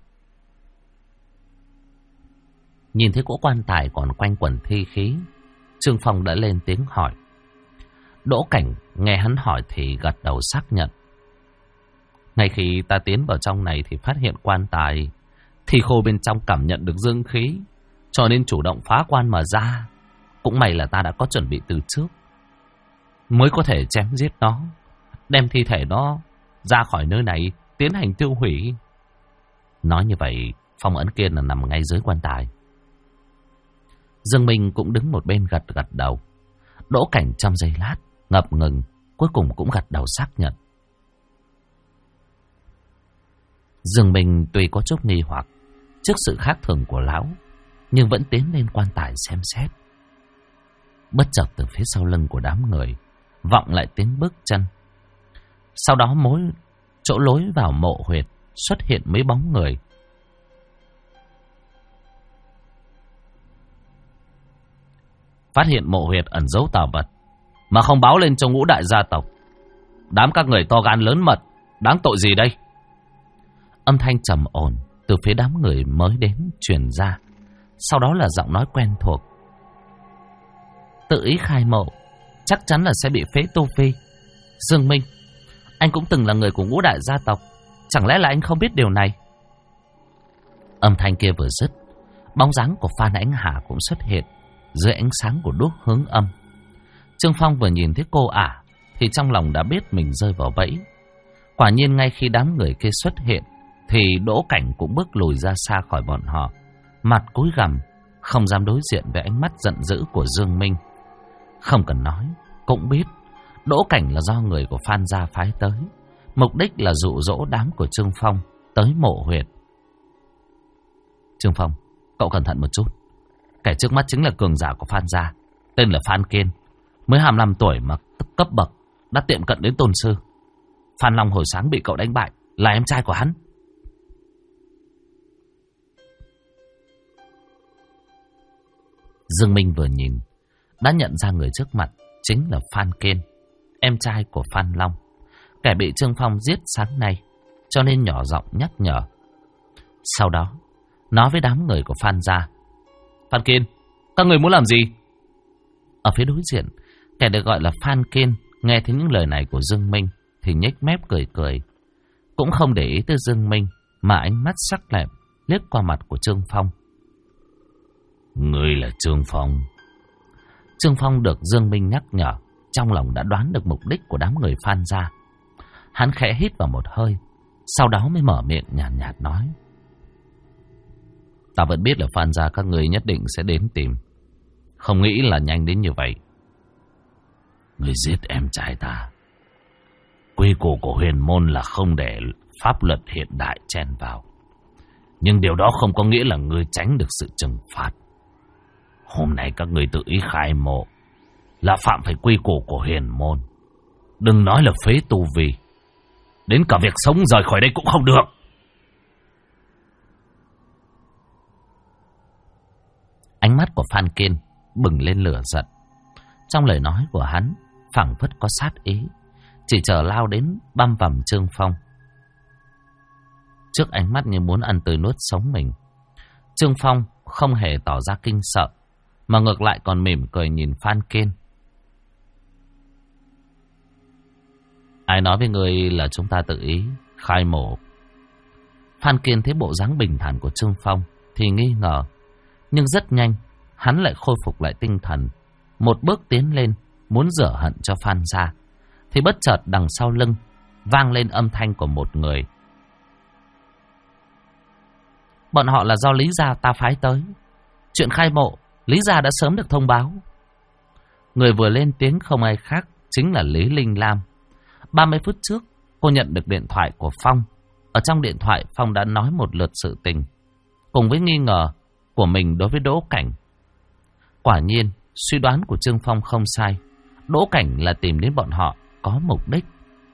Nhìn thấy cỗ quan tài còn quanh quẩn thi khí, Trương Phong đã lên tiếng hỏi. Đỗ Cảnh nghe hắn hỏi thì gật đầu xác nhận. Ngay khi ta tiến vào trong này thì phát hiện quan tài, thì khô bên trong cảm nhận được dương khí, cho nên chủ động phá quan mà ra. Cũng may là ta đã có chuẩn bị từ trước, mới có thể chém giết nó, đem thi thể nó ra khỏi nơi này, tiến hành tiêu hủy. Nói như vậy, phong ấn kia là nằm ngay dưới quan tài. Dương Minh cũng đứng một bên gật đầu. Đỗ Cảnh trong giây lát ngập ngừng, cuối cùng cũng gật đầu xác nhận. Dương Minh tuy có chút nghi hoặc trước sự khác thường của lão, nhưng vẫn tiến lên quan tài xem xét. Bất chợt từ phía sau lưng của đám người vọng lại tiếng bước chân. Sau đó chỗ lối vào mộ huyệt xuất hiện mấy bóng người. Phát hiện mộ huyệt ẩn giấu tà vật mà không báo lên cho ngũ đại gia tộc. Đám các người to gan lớn mật, đáng tội gì đây? Âm thanh trầm ổn từ phía đám người mới đến truyền ra. Sau đó là giọng nói quen thuộc. Tự ý khai mộ, chắc chắn là sẽ bị phế tu vi. Dương Minh, anh cũng từng là người của ngũ đại gia tộc, chẳng lẽ là anh không biết điều này? Âm thanh kia vừa dứt, bóng dáng của Phan Ánh Hà cũng xuất hiện dưới ánh sáng của đuốc hướng âm. Trương Phong vừa nhìn thấy cô ả thì trong lòng đã biết mình rơi vào bẫy. Quả nhiên ngay khi đám người kia xuất hiện thì Đỗ Cảnh cũng bước lùi ra xa khỏi bọn họ, mặt cúi gằm, không dám đối diện với ánh mắt giận dữ của Dương Minh. Không cần nói, cũng biết Đỗ Cảnh là do người của Phan gia phái tới, mục đích là dụ dỗ đám của Trương Phong tới mộ huyệt. Trương Phong, cậu cẩn thận một chút. Kẻ trước mắt chính là cường giả của Phan gia, tên là Phan Kiên, mới 25 tuổi mà cấp bậc đã tiệm cận đến tôn sư. Phan Long hồi sáng bị cậu đánh bại là em trai của hắn. Dương Minh vừa nhìn đã nhận ra người trước mặt chính là Phan Kiên, em trai của Phan Long, kẻ bị Trương Phong giết sáng nay, cho nên nhỏ giọng nhắc nhở. Sau đó nói với đám người của Phan gia: Phan Kiên, các người muốn làm gì? Ở phía đối diện, kẻ được gọi là Phan Kiên nghe thấy những lời này của Dương Minh thì nhếch mép cười cười, cũng không để ý tới Dương Minh mà ánh mắt sắc lẹm liếc qua mặt của Trương Phong. Ngươi là Trương Phong? Trương Phong được Dương Minh nhắc nhở, trong lòng đã đoán được mục đích của đám người Phan gia. Hắn khẽ hít vào một hơi, sau đó mới mở miệng nhàn nhạt nói: Ta vẫn biết là Phan gia các người nhất định sẽ đến tìm, không nghĩ là nhanh đến như vậy. Ngươi giết em trai ta, quy củ của huyền môn là không để pháp luật hiện đại chen vào, nhưng điều đó không có nghĩa là ngươi tránh được sự trừng phạt. Hôm nay các ngươi tự ý khai mộ là phạm phải quy củ của huyền môn. Đừng nói là phế tu vi, đến cả việc sống rời khỏi đây cũng không được. Ánh mắt của Phan Kiên bừng lên lửa giận. Trong lời nói của hắn phảng phất có sát ý, chỉ chờ lao đến băm vằm Trương Phong. Trước ánh mắt như muốn ăn tươi nuốt sống mình, Trương Phong không hề tỏ ra kinh sợ, mà ngược lại còn mỉm cười nhìn Phan Kiên. Ai nói với ngươi là chúng ta tự ý khai mổ? Phan Kiên thấy bộ dáng bình thản của Trương Phong thì nghi ngờ, nhưng rất nhanh hắn lại khôi phục lại tinh thần, một bước tiến lên muốn rửa hận cho Phan gia, thì bất chợt đằng sau lưng vang lên âm thanh của một người. Bọn họ là do Lý gia ta phái tới. Chuyện khai mộ Lý gia đã sớm được thông báo. Người vừa lên tiếng không ai khác chính là Lý Linh Lam. 30 phút trước cô nhận được điện thoại của Phong. Ở trong điện thoại Phong đã nói một lượt sự tình, cùng với nghi ngờ của mình đối với Đỗ Cảnh. Quả nhiên suy đoán của Trương Phong không sai, Đỗ Cảnh là tìm đến bọn họ có mục đích.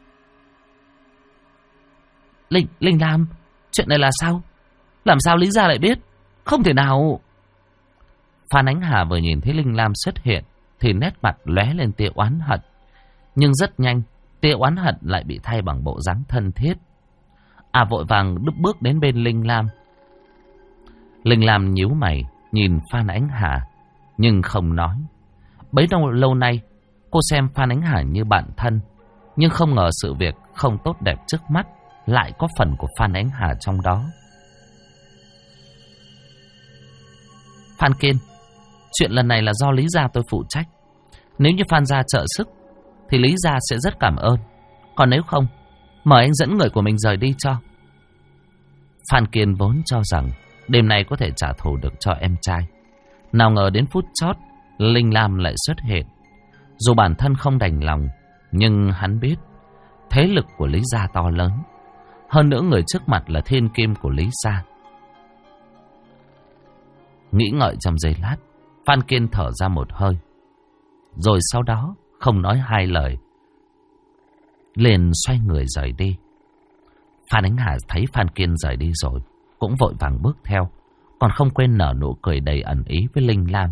Linh Lam, chuyện này là sao? Làm sao Lý gia lại biết? Không thể nào. Phan Ánh Hà vừa nhìn thấy Linh Lam xuất hiện thì nét mặt lóe lên tia oán hận, nhưng rất nhanh tia oán hận lại bị thay bằng bộ dáng thân thiết. Vội vàng bước đến bên Linh Lam. Linh Lam nhíu mày nhìn Phan Ánh Hà nhưng không nói. Bấy lâu nay cô xem Phan Ánh Hà như bạn thân, nhưng không ngờ sự việc không tốt đẹp trước mắt lại có phần của Phan Ánh Hà trong đó. Phan Kiên, chuyện lần này là do Lý gia tôi phụ trách. Nếu như Phan gia trợ sức thì Lý gia sẽ rất cảm ơn, còn nếu không, mời anh dẫn người của mình rời đi cho. Phan Kiên vốn cho rằng đêm nay có thể trả thù được cho em trai, nào ngờ đến phút chót Linh Lam lại xuất hiện. Dù bản thân không đành lòng, nhưng hắn biết thế lực của Lý gia to lớn, hơn nữa người trước mặt là thiên kim của Lý gia. Nghĩ ngợi trong giây lát, Phan Kiên thở ra một hơi, rồi sau đó không nói hai lời, liền xoay người rời đi. Phan Ánh Hà thấy Phan Kiên rời đi rồi cũng vội vàng bước theo, còn không quên nở nụ cười đầy ẩn ý với Linh Lam.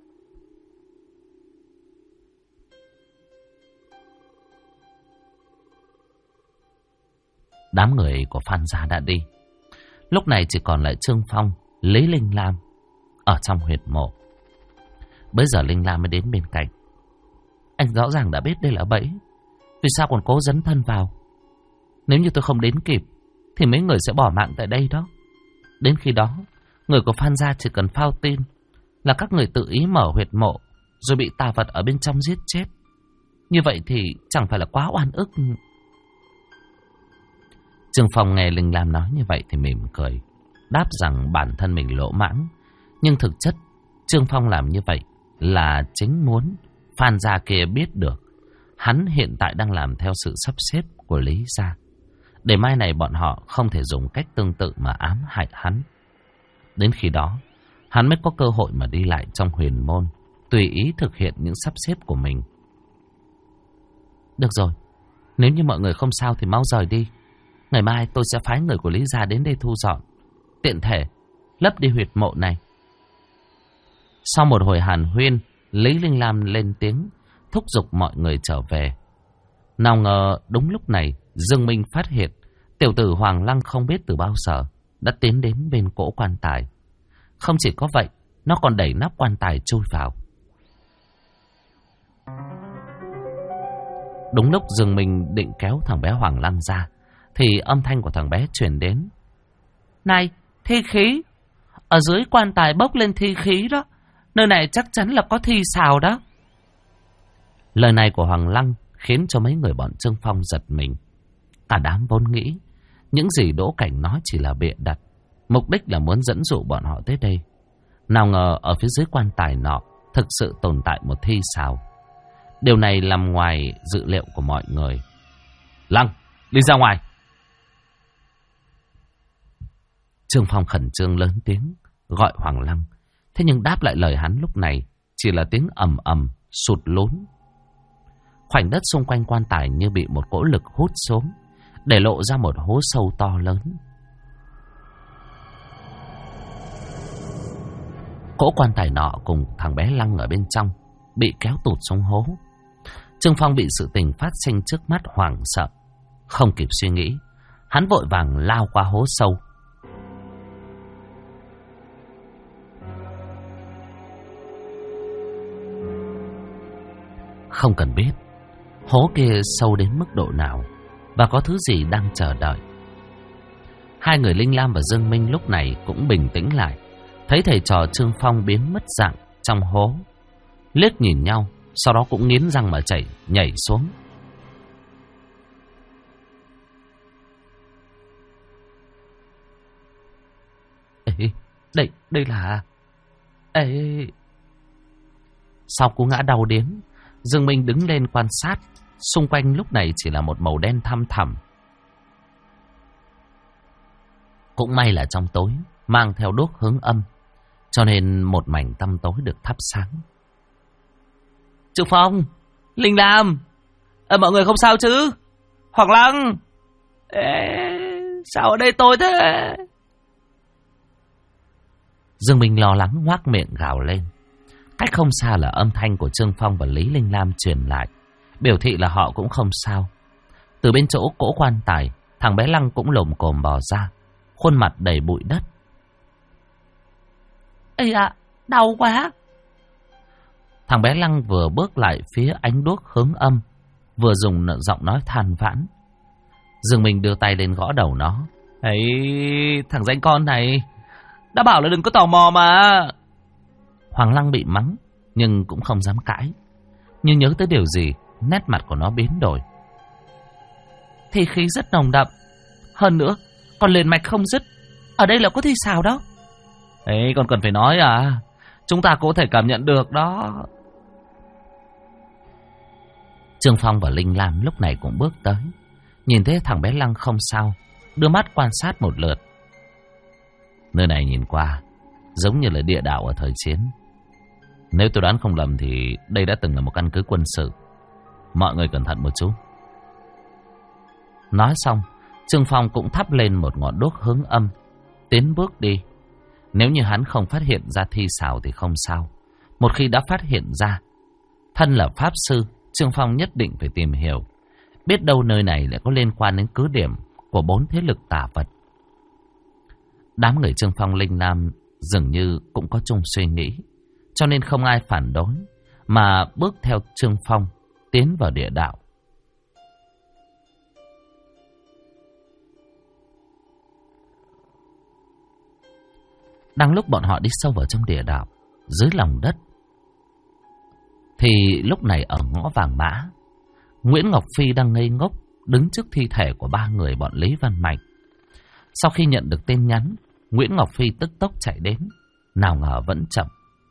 Đám người của Phan gia đã đi, lúc này chỉ còn lại Trương Phong, Lý Linh Lam ở trong huyệt mộ. Bây giờ Linh Lam mới đến bên cạnh. Anh rõ ràng đã biết đây là bẫy, vì sao còn cố dấn thân vào? Nếu như tôi không đến kịp thì mấy người sẽ bỏ mạng tại đây đó. Đến khi đó, người của Phan gia chỉ cần phao tin là các người tự ý mở huyệt mộ rồi bị tà vật ở bên trong giết chết. Như vậy thì chẳng phải là quá oan ức. Trương Phong nghe Linh Lam nói như vậy thì mỉm cười, đáp rằng bản thân mình lỗ mãng. Nhưng thực chất Trương Phong làm như vậy là chính muốn Phan gia kia biết được hắn hiện tại đang làm theo sự sắp xếp của Lý gia, để mai này bọn họ không thể dùng cách tương tự mà ám hại hắn. Đến khi đó, hắn mới có cơ hội mà đi lại trong huyền môn, tùy ý thực hiện những sắp xếp của mình. Được rồi, nếu như mọi người không sao thì mau rời đi. Ngày mai tôi sẽ phái người của Lý gia đến đây thu dọn, tiện thể lấp đi huyệt mộ này. Sau một hồi hàn huyên, Lý Linh Lam lên tiếng thúc giục mọi người trở về. Nào ngờ đúng lúc này Dương Minh phát hiện tiểu tử Hoàng Lăng không biết từ bao giờ đã tiến đến bên cỗ quan tài. Không chỉ có vậy, nó còn đẩy nắp quan tài chui vào. Đúng lúc Dương Minh định kéo thằng bé Hoàng Lăng ra thì âm thanh của thằng bé truyền đến. Này, thi khí! Ở dưới quan tài bốc lên thi khí đó. Nơi này chắc chắn là có thi xào đó. Lời này của Hoàng Lăng khiến cho mấy người bọn Trương Phong giật mình. Cả đám vốn nghĩ những gì Đỗ Cảnh nói chỉ là bịa đặt, mục đích là muốn dẫn dụ bọn họ tới đây. Nào ngờ ở phía dưới quan tài nọ thực sự tồn tại một thi xào. Điều này nằm ngoài dự liệu của mọi người. Lăng, đi ra ngoài! Trương Phong khẩn trương lớn tiếng gọi Hoàng Lăng. Thế nhưng đáp lại lời hắn lúc này chỉ là tiếng ầm ầm sụt lún. Khoảnh đất xung quanh quan tài như bị một cỗ lực hút xuống, để lộ ra một hố sâu to lớn. Cỗ quan tài nọ cùng thằng bé Lăng ở bên trong bị kéo tụt xuống hố. Trương Phong bị sự tình phát sinh trước mắt hoảng sợ, không kịp suy nghĩ, hắn vội vàng lao qua hố sâu. Không cần biết hố kia sâu đến mức độ nào và có thứ gì đang chờ đợi. Hai người Linh Lam và Dương Minh lúc này cũng bình tĩnh lại, thấy thầy trò Trương Phong biến mất dạng trong hố, liếc nhìn nhau, sau đó cũng nghiến răng mà nhảy xuống. Ê, đây là... Ê... Sau cú ngã đau điếng, Dương Minh đứng lên quan sát. Xung quanh lúc này chỉ là một màu đen thăm thẳm. Cũng may là trong tối mang theo đuốc hướng âm, cho nên một mảnh tăm tối được thắp sáng. Trương Phong, Linh Lam, mọi người không sao chứ? Hoàng Lăng, sao ở đây tôi thế? Dương Minh lo lắng ngoác miệng gào lên. Cách không xa là âm thanh của Trương Phong và Lý Linh Lam truyền lại, biểu thị là họ cũng không sao. Từ bên chỗ cỗ quan tài, thằng bé Lăng cũng lồm cồm bò ra, khuôn mặt đầy bụi đất. Ây à, đau quá! Thằng bé Lăng vừa bước lại phía ánh đuốc hướng âm, vừa dùng giọng nói than vãn. Dương Minh đưa tay lên gõ đầu nó. Ấy, thằng danh con này, đã bảo là đừng có tò mò mà. Hoàng Lăng bị mắng, nhưng cũng không dám cãi. Nhưng nhớ tới điều gì, nét mặt của nó biến đổi. Thi khí rất nồng đậm, hơn nữa còn liền mạch không dứt. Ở đây là có thi xào đó. Ấy, còn cần phải nói à? Chúng ta có thể cảm nhận được đó. Trương Phong và Linh Lam lúc này cũng bước tới, nhìn thấy thằng bé Lăng không sao, đưa mắt quan sát một lượt. Nơi này nhìn qua giống như là địa đạo ở thời chiến. Nếu tôi đoán không lầm thì đây đã từng là một căn cứ quân sự. Mọi người cẩn thận một chút. Nói xong, Trương Phong cũng thắp lên một ngọn đuốc hướng âm, tiến bước đi. Nếu như hắn không phát hiện ra thi xào thì không sao. Một khi đã phát hiện ra, thân là pháp sư, Trương Phong nhất định phải tìm hiểu. Biết đâu nơi này lại có liên quan đến cứ điểm của 4 thế lực tà vật. Đám người Trương Phong Linh Lam dường như cũng có chung suy nghĩ, cho nên không ai phản đối, mà bước theo Trương Phong tiến vào địa đạo. Đang lúc bọn họ đi sâu vào trong địa đạo, dưới lòng đất, thì lúc này ở ngõ Vàng Mã, Nguyễn Ngọc Phi đang ngây ngốc đứng trước thi thể của 3 người bọn Lý Văn Mạnh. Sau khi nhận được tin nhắn, Nguyễn Ngọc Phi tức tốc chạy đến, nào ngờ vẫn chậm.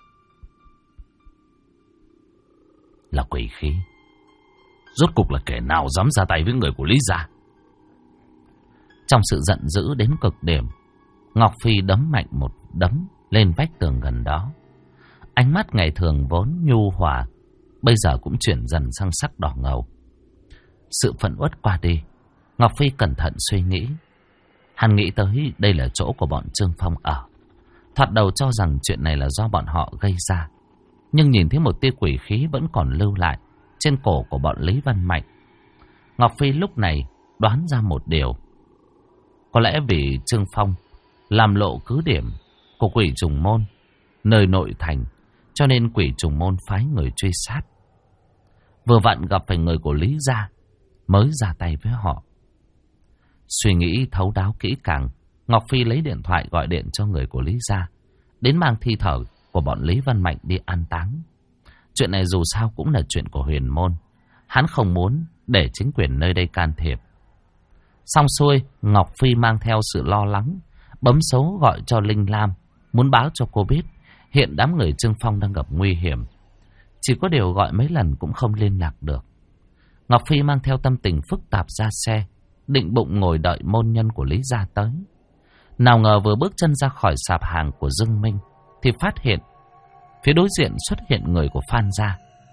Là quỷ khí. Rốt cục là kẻ nào dám ra tay với người của Lý gia? Trong sự giận dữ đến cực điểm, Ngọc Phi đấm mạnh một đấm lên vách tường gần đó. Ánh mắt ngày thường vốn nhu hòa, bây giờ cũng chuyển dần sang sắc đỏ ngầu. Sự phẫn uất qua đi, Ngọc Phi cẩn thận suy nghĩ. Hắn nghĩ tới đây là chỗ của bọn Trương Phong ở. Thoạt đầu cho rằng chuyện này là do bọn họ gây ra, nhưng nhìn thấy một tia quỷ khí vẫn còn lưu lại trên cổ của bọn Lý Văn Mạnh, Ngọc Phi lúc này đoán ra một điều. Có lẽ vì Trương Phong làm lộ cứ điểm của quỷ trùng môn nơi nội thành, cho nên quỷ trùng môn phái người truy sát. Vừa vặn gặp phải người của Lý gia mới ra tay với họ. Suy nghĩ thấu đáo kỹ càng, Ngọc Phi lấy điện thoại gọi điện cho người của Lý gia, đến mang thi thể của bọn Lý Văn Mạnh đi an táng. Chuyện này dù sao cũng là chuyện của huyền môn, hắn không muốn để chính quyền nơi đây can thiệp. Xong xuôi, Ngọc Phi mang theo sự lo lắng, bấm số gọi cho Linh Lam, muốn báo cho cô biết hiện đám người Trương Phong đang gặp nguy hiểm. Chỉ có điều gọi mấy lần cũng không liên lạc được. Ngọc Phi mang theo tâm tình phức tạp ra xe, định bụng ngồi đợi môn nhân của Lý gia tới. Nào ngờ vừa bước chân ra khỏi sạp hàng của Dương Minh thì phát hiện phía đối diện xuất hiện người của Phan gia.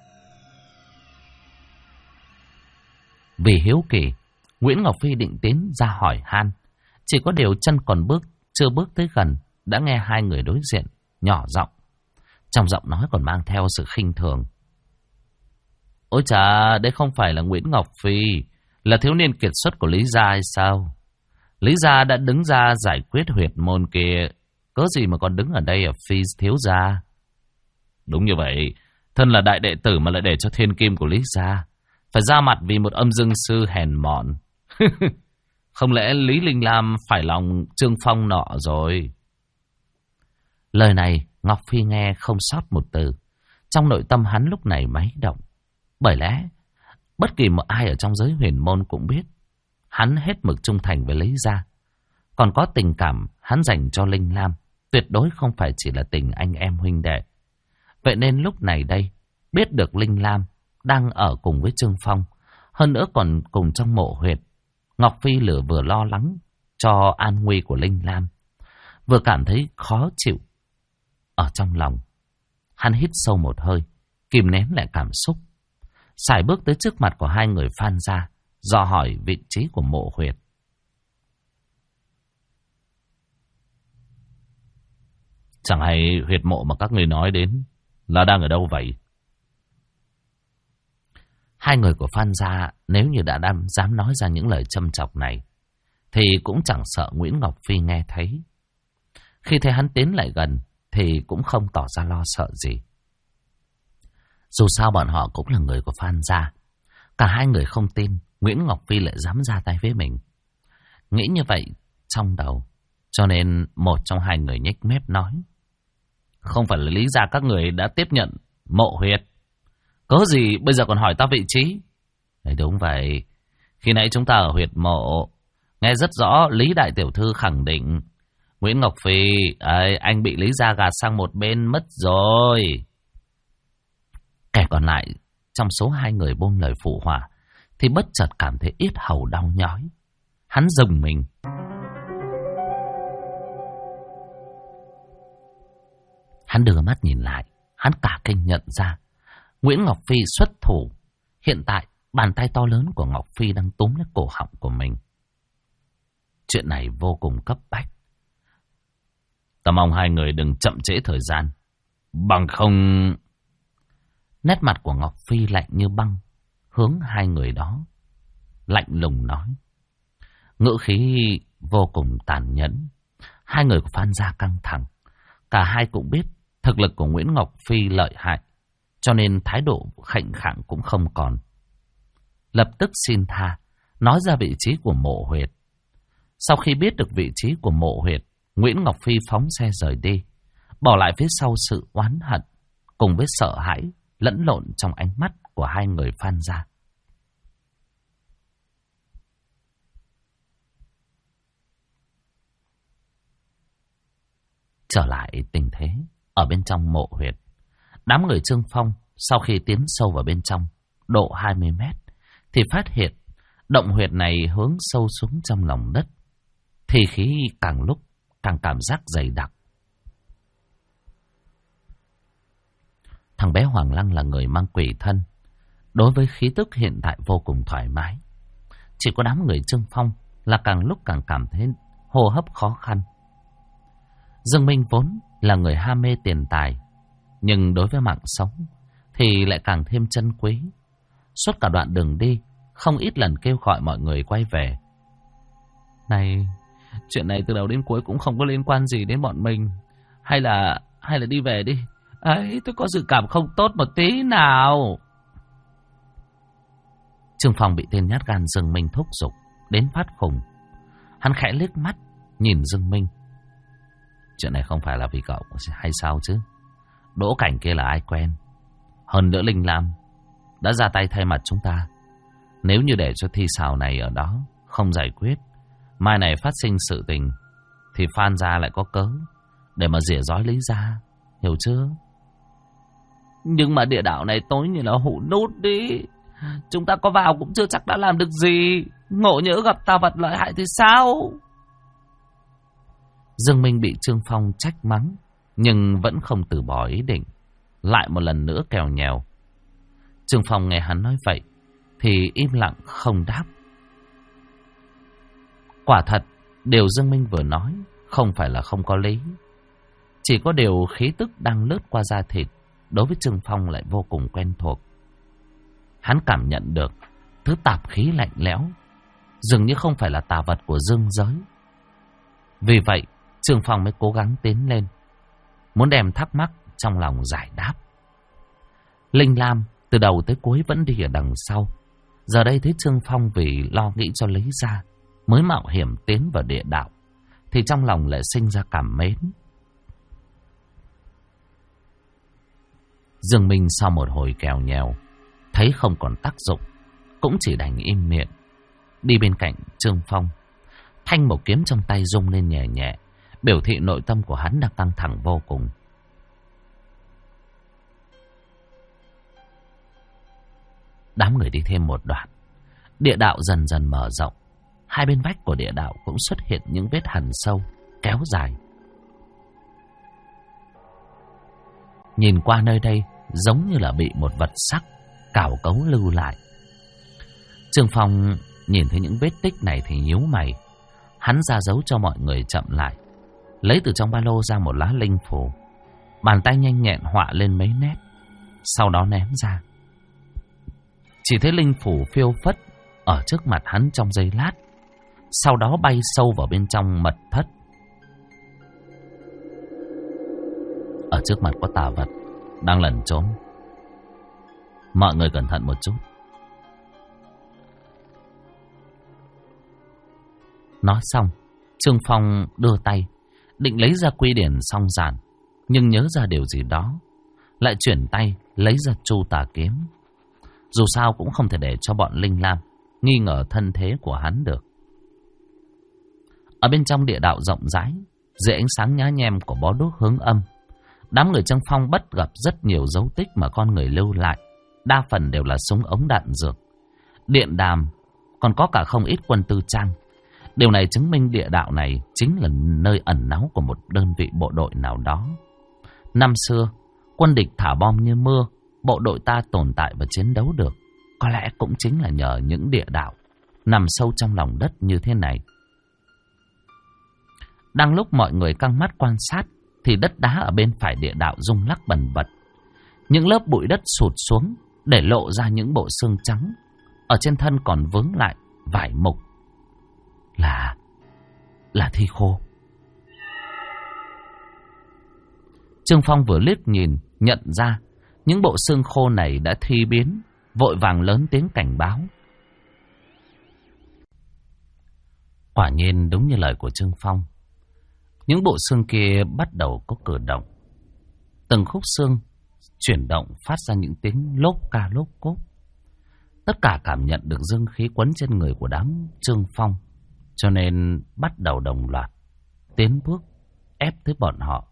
Vì hiếu kỳ, Nguyễn Ngọc Phi định tiến ra hỏi han. Chỉ có điều chân còn chưa bước tới gần, đã nghe hai người đối diện nhỏ giọng, trong giọng nói còn mang theo sự khinh thường. Ôi chà, đây không phải là Nguyễn Ngọc Phi, là thiếu niên kiệt xuất của Lý gia hay sao? Lý gia đã đứng ra giải quyết huyệt môn kia, cớ gì mà còn đứng ở đây ở Phi thiếu gia? Đúng như vậy, thân là đại đệ tử mà lại để cho thiên kim của Lý gia phải ra mặt vì một âm dương sư hèn mọn. Không lẽ Lý Linh Lam phải lòng Trương Phong nọ rồi? Lời này Ngọc Phi nghe không sót một từ. Trong nội tâm hắn lúc này máy động. Bởi lẽ bất kỳ một ai ở trong giới huyền môn cũng biết hắn hết mực trung thành với Lý gia. Còn có tình cảm hắn dành cho Linh Lam tuyệt đối không phải chỉ là tình anh em huynh đệ. Vậy nên lúc này đây, biết được Linh Lam đang ở cùng với Trương Phong, hơn nữa còn cùng trong mộ huyệt, Ngọc Phi vừa lo lắng cho an nguy của Linh Lam, vừa cảm thấy khó chịu ở trong lòng. Hắn hít sâu một hơi, kìm nén lại cảm xúc, sải bước tới trước mặt của hai người Phan gia, dò hỏi vị trí của mộ huyệt. Chẳng hay huyệt mộ mà các người nói đến là đang ở đâu vậy? Hai người của Phan gia nếu như đã dám nói ra những lời châm chọc này thì cũng chẳng sợ Nguyễn Ngọc Phi nghe thấy. Khi thấy hắn tiến lại gần thì cũng không tỏ ra lo sợ gì. Dù sao bọn họ cũng là người của Phan gia. Cả hai người không tin Nguyễn Ngọc Phi lại dám ra tay với mình. Nghĩ như vậy trong đầu, cho nên một trong hai người nhếch mép nói: Không phải là Lý gia các người đã tiếp nhận mộ huyệt, cớ gì bây giờ còn hỏi ta vị trí? Đúng vậy, khi nãy chúng ta ở huyệt mộ, nghe rất rõ Lý đại tiểu thư khẳng định Nguyễn Ngọc Phi, anh bị Lý gia gạt sang một bên mất rồi. Kẻ còn lại trong số hai người buông lời phụ họa thì bất chợt cảm thấy yết hầu đau nhói. Hắn rùng mình. Hắn đưa mắt nhìn lại, hắn cả kinh nhận ra Nguyễn Ngọc Phi xuất thủ. Hiện tại bàn tay to lớn của Ngọc Phi đang túm lấy cổ họng của mình. Chuyện này vô cùng cấp bách. Ta mong hai người đừng chậm trễ thời gian, bằng không... Nét mặt của Ngọc Phi lạnh như băng, hướng hai người đó, lạnh lùng nói. Ngữ khí vô cùng tàn nhẫn. Hai người của Phan gia căng thẳng. Cả hai cũng biết thực lực của Nguyễn Ngọc Phi lợi hại, cho nên thái độ khệnh khạng cũng không còn. lập tức xin tha, nói ra vị trí của mộ huyệt. Sau khi biết được vị trí của mộ huyệt, Nguyễn Ngọc Phi phóng xe rời đi, bỏ lại phía sau sự oán hận cùng với sợ hãi lẫn lộn trong ánh mắt của hai người Phan gia. Trở lại tình thế ở bên trong mộ huyệt, đám người Trương Phong sau khi tiến sâu vào bên trong độ 20 mét thì phát hiện động huyệt này hướng sâu xuống trong lòng đất, thì khí càng lúc càng cảm giác dày đặc. Thằng bé Hoàng Lăng là người mang quỷ thân, đối với khí tức hiện tại vô cùng thoải mái. Chỉ có đám người Trương Phong là càng lúc càng cảm thấy hô hấp khó khăn. Dương Minh vốn là người ham mê tiền tài, nhưng đối với mạng sống thì lại càng thêm trân quý. Suốt cả đoạn đường đi, không ít lần kêu gọi mọi người quay về. Này, chuyện này từ đầu đến cuối cũng không có liên quan gì đến bọn mình. Hay là đi về đi. Ấy, tôi có dự cảm không tốt một tí nào. Trương Phong bị tên nhát gan Dương Minh thúc giục đến phát khùng. Hắn khẽ liếc mắt nhìn Dương Minh. Chuyện này không phải là vì cậu hay sao chứ? Đỗ Cảnh kia là ai quen? Hơn nữa Linh Lam đã ra tay thay mặt chúng ta. Nếu như để cho thi xào này ở đó không giải quyết, mai này phát sinh sự tình thì Phan gia lại có cớ để mà rỉa rói Lý gia, hiểu chưa? Nhưng mà địa đạo này tối như là hũ nút đi. Chúng ta có vào cũng chưa chắc đã làm được gì. Ngộ nhỡ gặp tà vật lợi hại thì sao? Dương Minh bị Trương Phong trách mắng, nhưng vẫn không từ bỏ ý định, lại một lần nữa kèo nhèo. Trương Phong nghe hắn nói vậy thì im lặng không đáp. Quả thật, điều Dương Minh vừa nói không phải là không có lý. Chỉ có điều khí tức đang lướt qua da thịt đối với Trương Phong lại vô cùng quen thuộc. Hắn cảm nhận được thứ tạp khí lạnh lẽo, dường như không phải là tà vật của dương giới. Vì vậy, Trương Phong mới cố gắng tiến lên, muốn đem thắc mắc trong lòng giải đáp. Linh Lam từ đầu tới cuối vẫn đi ở đằng sau. Giờ đây thấy Trương Phong vì lo nghĩ cho Lý gia mới mạo hiểm tiến vào địa đạo, thì trong lòng lại sinh ra cảm mến. Dương Minh sau một hồi kèo nhèo, thấy không còn tác dụng, cũng chỉ đành im miệng, đi bên cạnh Trương Phong. Thanh một kiếm trong tay rung lên nhẹ nhẹ, biểu thị nội tâm của hắn đang căng thẳng vô cùng. Đám người đi thêm một đoạn, địa đạo dần dần mở rộng. Hai bên vách của địa đạo cũng xuất hiện những vết hằn sâu, kéo dài. Nhìn qua nơi đây giống như là bị một vật sắc cào cấu lưu lại. Trương Phong nhìn thấy những vết tích này thì nhíu mày. Hắn ra dấu cho mọi người chậm lại, lấy từ trong ba lô ra một lá linh phù, bàn tay nhanh nhẹn họa lên mấy nét, sau đó ném ra. Chỉ thấy linh phù phiêu phất ở trước mặt hắn trong giây lát, sau đó bay sâu vào bên trong mật thất. Ở trước mặt có tà vật đang lẩn trốn. Mọi người cẩn thận một chút. Nói xong, Trương Phong đưa tay định lấy ra quy điển song giản, nhưng nhớ ra điều gì đó, lại chuyển tay lấy ra Chu Tà kiếm. Dù sao cũng không thể để cho bọn Linh Lam nghi ngờ thân thế của hắn được. Ở bên trong địa đạo rộng rãi, dưới ánh sáng nhá nhem của bó đuốc hướng âm, đám người Trương Phong bắt gặp rất nhiều dấu tích mà con người lưu lại, đa phần đều là súng ống đạn dược, điện đàm, còn có cả không ít quân tư trang. Điều này chứng minh địa đạo này chính là nơi ẩn náu của một đơn vị bộ đội nào đó. Năm xưa, quân địch thả bom như mưa, bộ đội ta tồn tại và chiến đấu được, có lẽ cũng chính là nhờ những địa đạo nằm sâu trong lòng đất như thế này. Đang lúc mọi người căng mắt quan sát, thì đất đá ở bên phải địa đạo rung lắc bần bật. Những lớp bụi đất sụt xuống, để lộ ra những bộ xương trắng. Ở trên thân còn vướng lại vải mục. Là thi khô. Trương Phong vừa liếc nhìn, nhận ra những bộ xương khô này đã thi biến, vội vàng lớn tiếng cảnh báo. Quả nhiên đúng như lời của Trương Phong. Những bộ xương kia bắt đầu có cử động. Từng khúc xương chuyển động phát ra những tiếng lốp ca lốp cốp. Tất cả cảm nhận được dương khí quấn trên người của đám Trương Phong, cho nên bắt đầu đồng loạt tiến bước ép tới bọn họ.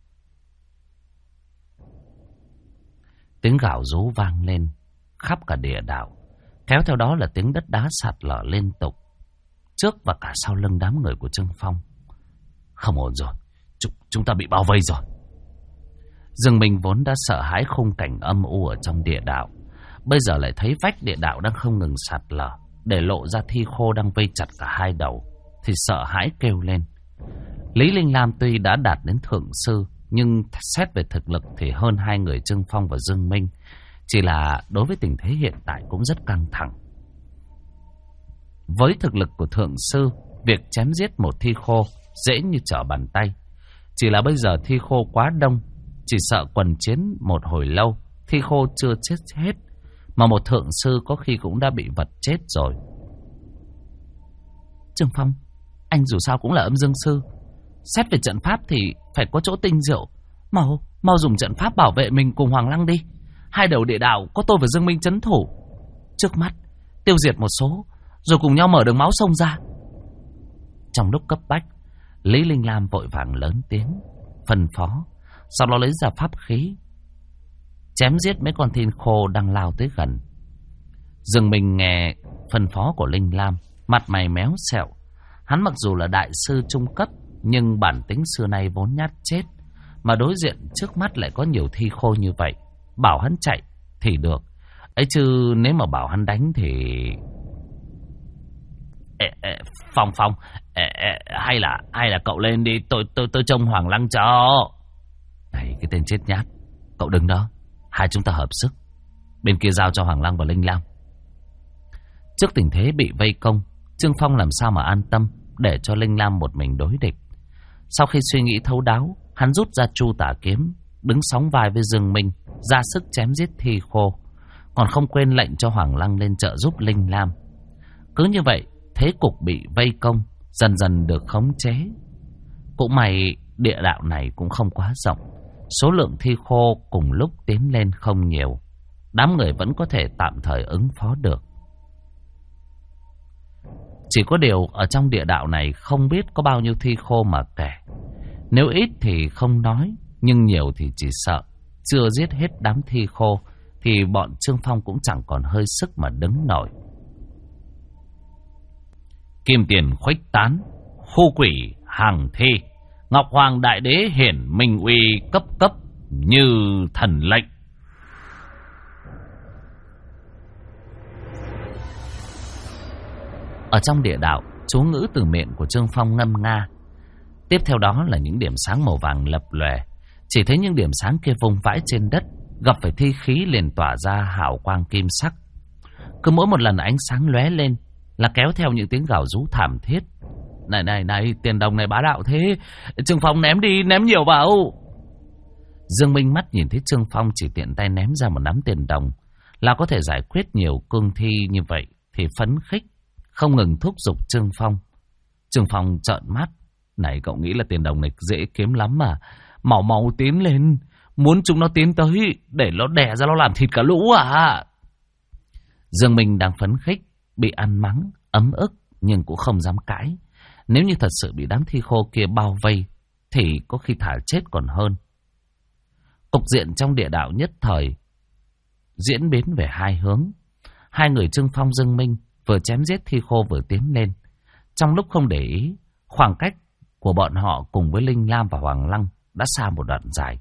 Tiếng gào rú vang lên khắp cả địa đạo, kéo theo đó là tiếng đất đá sạt lở liên tục trước và cả sau lưng đám người của Trương Phong. Không ổn rồi, chúng ta bị bao vây rồi. Dương Minh vốn đã sợ hãi khung cảnh âm u ở trong địa đạo, bây giờ lại thấy vách địa đạo đang không ngừng sạt lở, để lộ ra thi khô đang vây chặt cả hai đầu, thì sợ hãi kêu lên. Lý Linh Lam tuy đã đạt đến thượng sư, nhưng xét về thực lực thì hơn hai người Trương Phong và Dương Minh. Chỉ là đối với tình thế hiện tại cũng rất căng thẳng. Với thực lực của thượng sư, việc chém giết một thi khô dễ như trở bàn tay. Chỉ là bây giờ thi khô quá đông, chỉ sợ quần chiến một hồi lâu, thi khô chưa chết hết, mà một thượng sư có khi cũng đã bị vật chết rồi. Trương Phong, anh dù sao cũng là âm dương sư, xét về trận pháp thì phải có chỗ tinh diệu. Mau dùng trận pháp bảo vệ mình cùng Hoàng Lăng đi. Hai đầu địa đạo có tôi và Dương Minh trấn thủ. Trước mắt tiêu diệt một số, rồi cùng nhau mở đường máu sông ra. Trong lúc cấp bách, Lý Linh Lam vội vàng lớn tiếng phân phó, sau đó lấy ra pháp khí chém giết mấy con thiên khô đang lao tới gần. Dương Minh nghe phân phó của Linh Lam, mặt mày méo xẹo. Hắn mặc dù là đại sư trung cấp, nhưng bản tính xưa nay vốn nhát chết, mà đối diện trước mắt lại có nhiều thi khô như vậy. Bảo hắn chạy thì được ấy, chứ nếu mà bảo hắn đánh thì... Phong, hay là cậu lên đi, tôi trông Hoàng Lăng cho. Này, cái tên chết nhát, cậu đừng đó. Hai chúng ta hợp sức, bên kia giao cho Hoàng Lăng và Linh Lam. Trước tình thế bị vây công, Trương Phong làm sao mà an tâm để cho Linh Lam một mình đối địch. Sau khi suy nghĩ thấu đáo, hắn rút ra Chu Tả Kiếm, đứng sóng vai với Dương Minh, ra sức chém giết thi khô, còn không quên lệnh cho Hoàng Lăng lên trợ giúp Linh Lam. Cứ như vậy, thế cục bị vây công dần dần được khống chế. Cũng may địa đạo này cũng không quá rộng, số lượng thi khô cùng lúc tiến lên không nhiều, đám người vẫn có thể tạm thời ứng phó được. Chỉ có điều ở trong địa đạo này không biết có bao nhiêu thi khô mà kể. Nếu ít thì không nói, nhưng nhiều thì chỉ sợ chưa giết hết đám thi khô thì bọn Trương Phong cũng chẳng còn hơi sức mà đứng nổi. Kim tiền khuếch tán, khu quỷ hàng thi, Ngọc Hoàng Đại Đế hiển minh uy cấp cấp như thần lệnh. Ở trong địa đạo, chú ngữ từ miệng của Trương Phong ngâm nga. Tiếp theo đó là những điểm sáng màu vàng lập lòe. Chỉ thấy những điểm sáng kia vung vãi trên đất, gặp phải thi khí liền tỏa ra hào quang kim sắc. Cứ mỗi một lần ánh sáng lóe lên là kéo theo những tiếng gào rú thảm thiết. Này, tiền đồng này bá đạo thế, Trương Phong ném đi, ném nhiều vào. Dương Minh mắt nhìn thấy Trương Phong chỉ tiện tay ném ra một nắm tiền đồng là có thể giải quyết nhiều cương thi như vậy thì phấn khích, không ngừng thúc giục Trương Phong. Trương Phong trợn mắt. Này, cậu nghĩ là tiền đồng này dễ kiếm lắm mà. Mau tiến lên, muốn chúng nó tiến tới để nó đẻ ra nó làm thịt cả lũ à. Dương Minh đang phấn khích, bị ăn mắng, ấm ức nhưng cũng không dám cãi. Nếu như thật sự bị đám thi khô kia bao vây thì có khi thả chết còn hơn. Cục diện trong địa đạo nhất thời diễn biến về hai hướng. Hai người Trương Phong Dương Minh vừa chém giết thi khô vừa tiến lên. Trong lúc không để ý, khoảng cách của bọn họ cùng với Linh Lam và Hoàng Lăng đã xa một đoạn dài.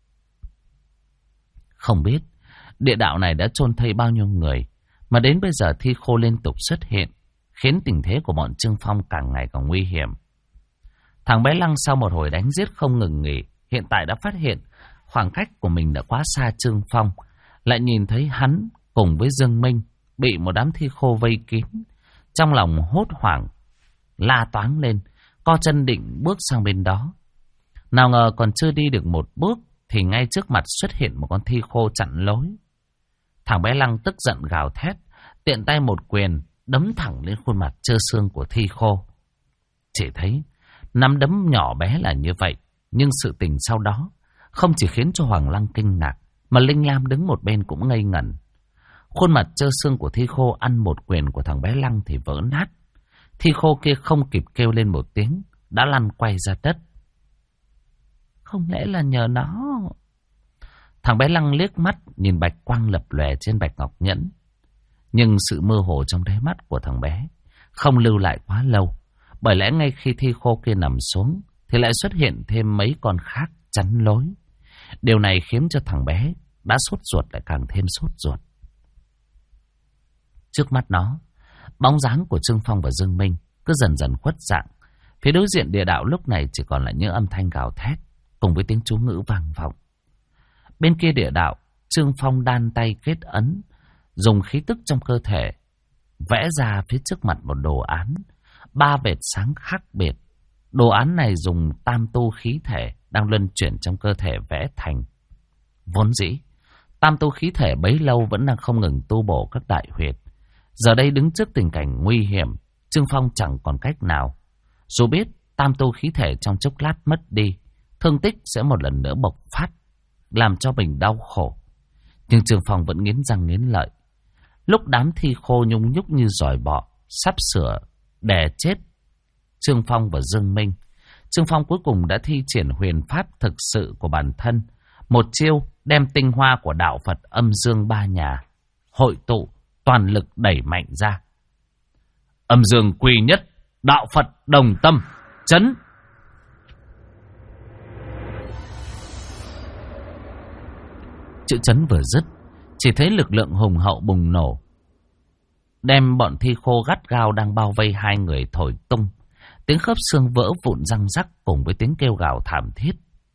Không biết địa đạo này đã chôn thây bao nhiêu người, mà đến bây giờ thi khô liên tục xuất hiện, khiến tình thế của bọn Trương Phong càng ngày càng nguy hiểm. Thằng bé Lăng sau một hồi đánh giết không ngừng nghỉ, hiện tại đã phát hiện khoảng cách của mình đã quá xa Trương Phong, lại nhìn thấy hắn cùng với Dương Minh bị một đám thi khô vây kín. Trong lòng hốt hoảng, la toáng lên, co chân định bước sang bên đó. Nào ngờ còn chưa đi được một bước thì ngay trước mặt xuất hiện một con thi khô chặn lối. Thằng bé Lăng tức giận gào thét, tiện tay một quyền đấm thẳng lên khuôn mặt trơ xương của thi khô. Chỉ thấy nắm đấm nhỏ bé là như vậy, nhưng sự tình sau đó không chỉ khiến cho Hoàng Lăng kinh ngạc, mà Linh Lam đứng một bên cũng ngây ngẩn. Khuôn mặt trơ xương của Thi Khô ăn một quyền của thằng bé Lăng thì vỡ nát. Thi Khô kia không kịp kêu lên một tiếng, đã lăn quay ra đất. Không lẽ là nhờ nó? Thằng bé Lăng liếc mắt nhìn bạch quang lập lòe trên bạch ngọc nhẫn. Nhưng sự mơ hồ trong đáy mắt của thằng bé không lưu lại quá lâu. Bởi lẽ ngay khi Thi Khô kia nằm xuống thì lại xuất hiện thêm mấy con khác chắn lối. Điều này khiến cho thằng bé đã sốt ruột lại càng thêm sốt ruột. Trước mắt nó, bóng dáng của Trương Phong và Dương Minh cứ dần dần khuất dạng. Phía đối diện địa đạo lúc này chỉ còn lại những âm thanh gào thét cùng với tiếng chú ngữ vang vọng. Bên kia địa đạo, Trương Phong đan tay kết ấn, dùng khí tức trong cơ thể vẽ ra phía trước mặt một đồ án, 3 vệt sáng khác biệt. Đồ án này dùng tam tu khí thể đang luân chuyển trong cơ thể vẽ thành. Vốn dĩ, tam tu khí thể bấy lâu vẫn đang không ngừng tu bổ các đại huyệt. Giờ đây đứng trước tình cảnh nguy hiểm, Trương Phong chẳng còn cách nào. Dù biết tam tu khí thể trong chốc lát mất đi, thương tích sẽ một lần nữa bộc phát, làm cho mình đau khổ. Nhưng Trương Phong vẫn nghiến răng nghiến lợi. Lúc đám thi khô nhung nhúc như giòi bọ, sắp sửa đè chết Trương Phong và Dương Minh, Trương Phong cuối cùng đã thi triển huyền pháp thực sự của bản thân. Một chiêu đem tinh hoa của đạo Phật âm dương ba nhà hội tụ, toàn lực đẩy mạnh ra. Âm dương quy nhất, đạo Phật đồng tâm, chấn. Chữ chấn vừa dứt, chỉ thấy lực lượng hùng hậu bùng nổ, đem bọn thi khô gắt gao đang bao vây hai người thổi tung. Tiếng khớp xương vỡ vụn răng rắc cùng với tiếng kêu gào thảm thiết.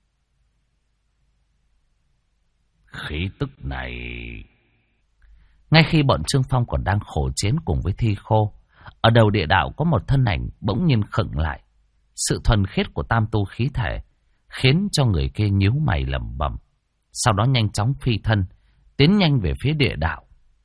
Khí tức này... Ngay khi bọn Trương Phong còn đang khổ chiến cùng với thi khô, ở đầu địa đạo có một thân ảnh bỗng nhiên khựng lại. Sự thuần khiết của tam tu khí thể khiến cho người kia nhíu mày lẩm bẩm. Sau đó nhanh chóng phi thân, tiến nhanh về phía địa đạo.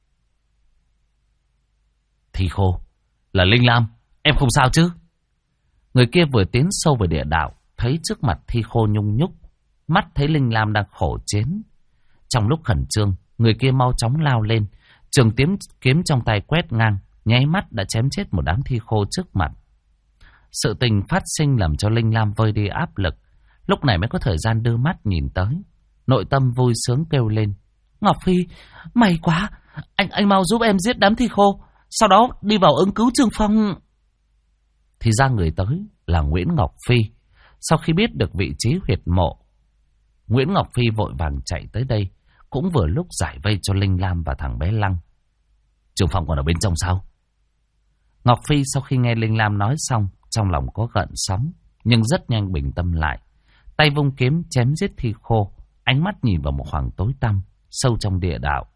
Thi khô, là Linh Lam, em không sao chứ? Người kia vừa tiến sâu vào địa đạo, thấy trước mặt thi khô nhung nhúc, mắt thấy Linh Lam đang khổ chiến. Trong lúc khẩn trương, người kia mau chóng lao lên, trường kiếm trong tay quét ngang, nháy mắt đã chém chết một đám thi khô trước mặt. Sự tình phát sinh làm cho Linh Lam vơi đi áp lực, lúc này mới có thời gian đưa mắt nhìn tới. Nội tâm vui sướng kêu lên. Ngọc Phi, may quá, anh mau giúp em giết đám thi khô, sau đó đi vào ứng cứu Trương Phong. Thì ra người tới là Nguyễn Ngọc Phi. Sau khi biết được vị trí huyệt mộ, Nguyễn Ngọc Phi vội vàng chạy tới đây, cũng vừa lúc giải vây cho Linh Lam và thằng bé Lăng. Trương Phong còn ở bên trong sao? Ngọc Phi sau khi nghe Linh Lam nói xong, trong lòng có gợn sóng, nhưng rất nhanh bình tâm lại. Tay vung kiếm chém giết thi khô, ánh mắt nhìn vào một khoảng tối tăm sâu trong địa đạo.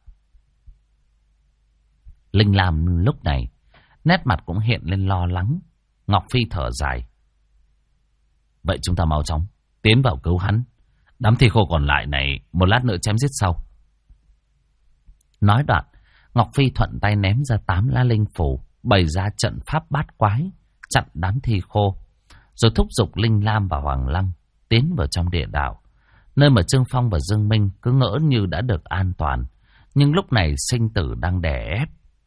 Linh Lam lúc này nét mặt cũng hiện lên lo lắng. Ngọc Phi thở dài. Vậy chúng ta mau chóng tiến vào cứu hắn. Đám thi khô còn lại này một lát nữa chém giết sau. Nói đoạn, Ngọc Phi thuận tay ném ra 8 lá linh phù, bày ra trận pháp bát quái chặn đám thi khô, rồi thúc giục Linh Lam và Hoàng Lăng tiến vào trong địa đạo, nơi mà Trương Phong và Dương Minh cứ ngỡ như đã được an toàn, nhưng lúc này sinh tử đang đè ép.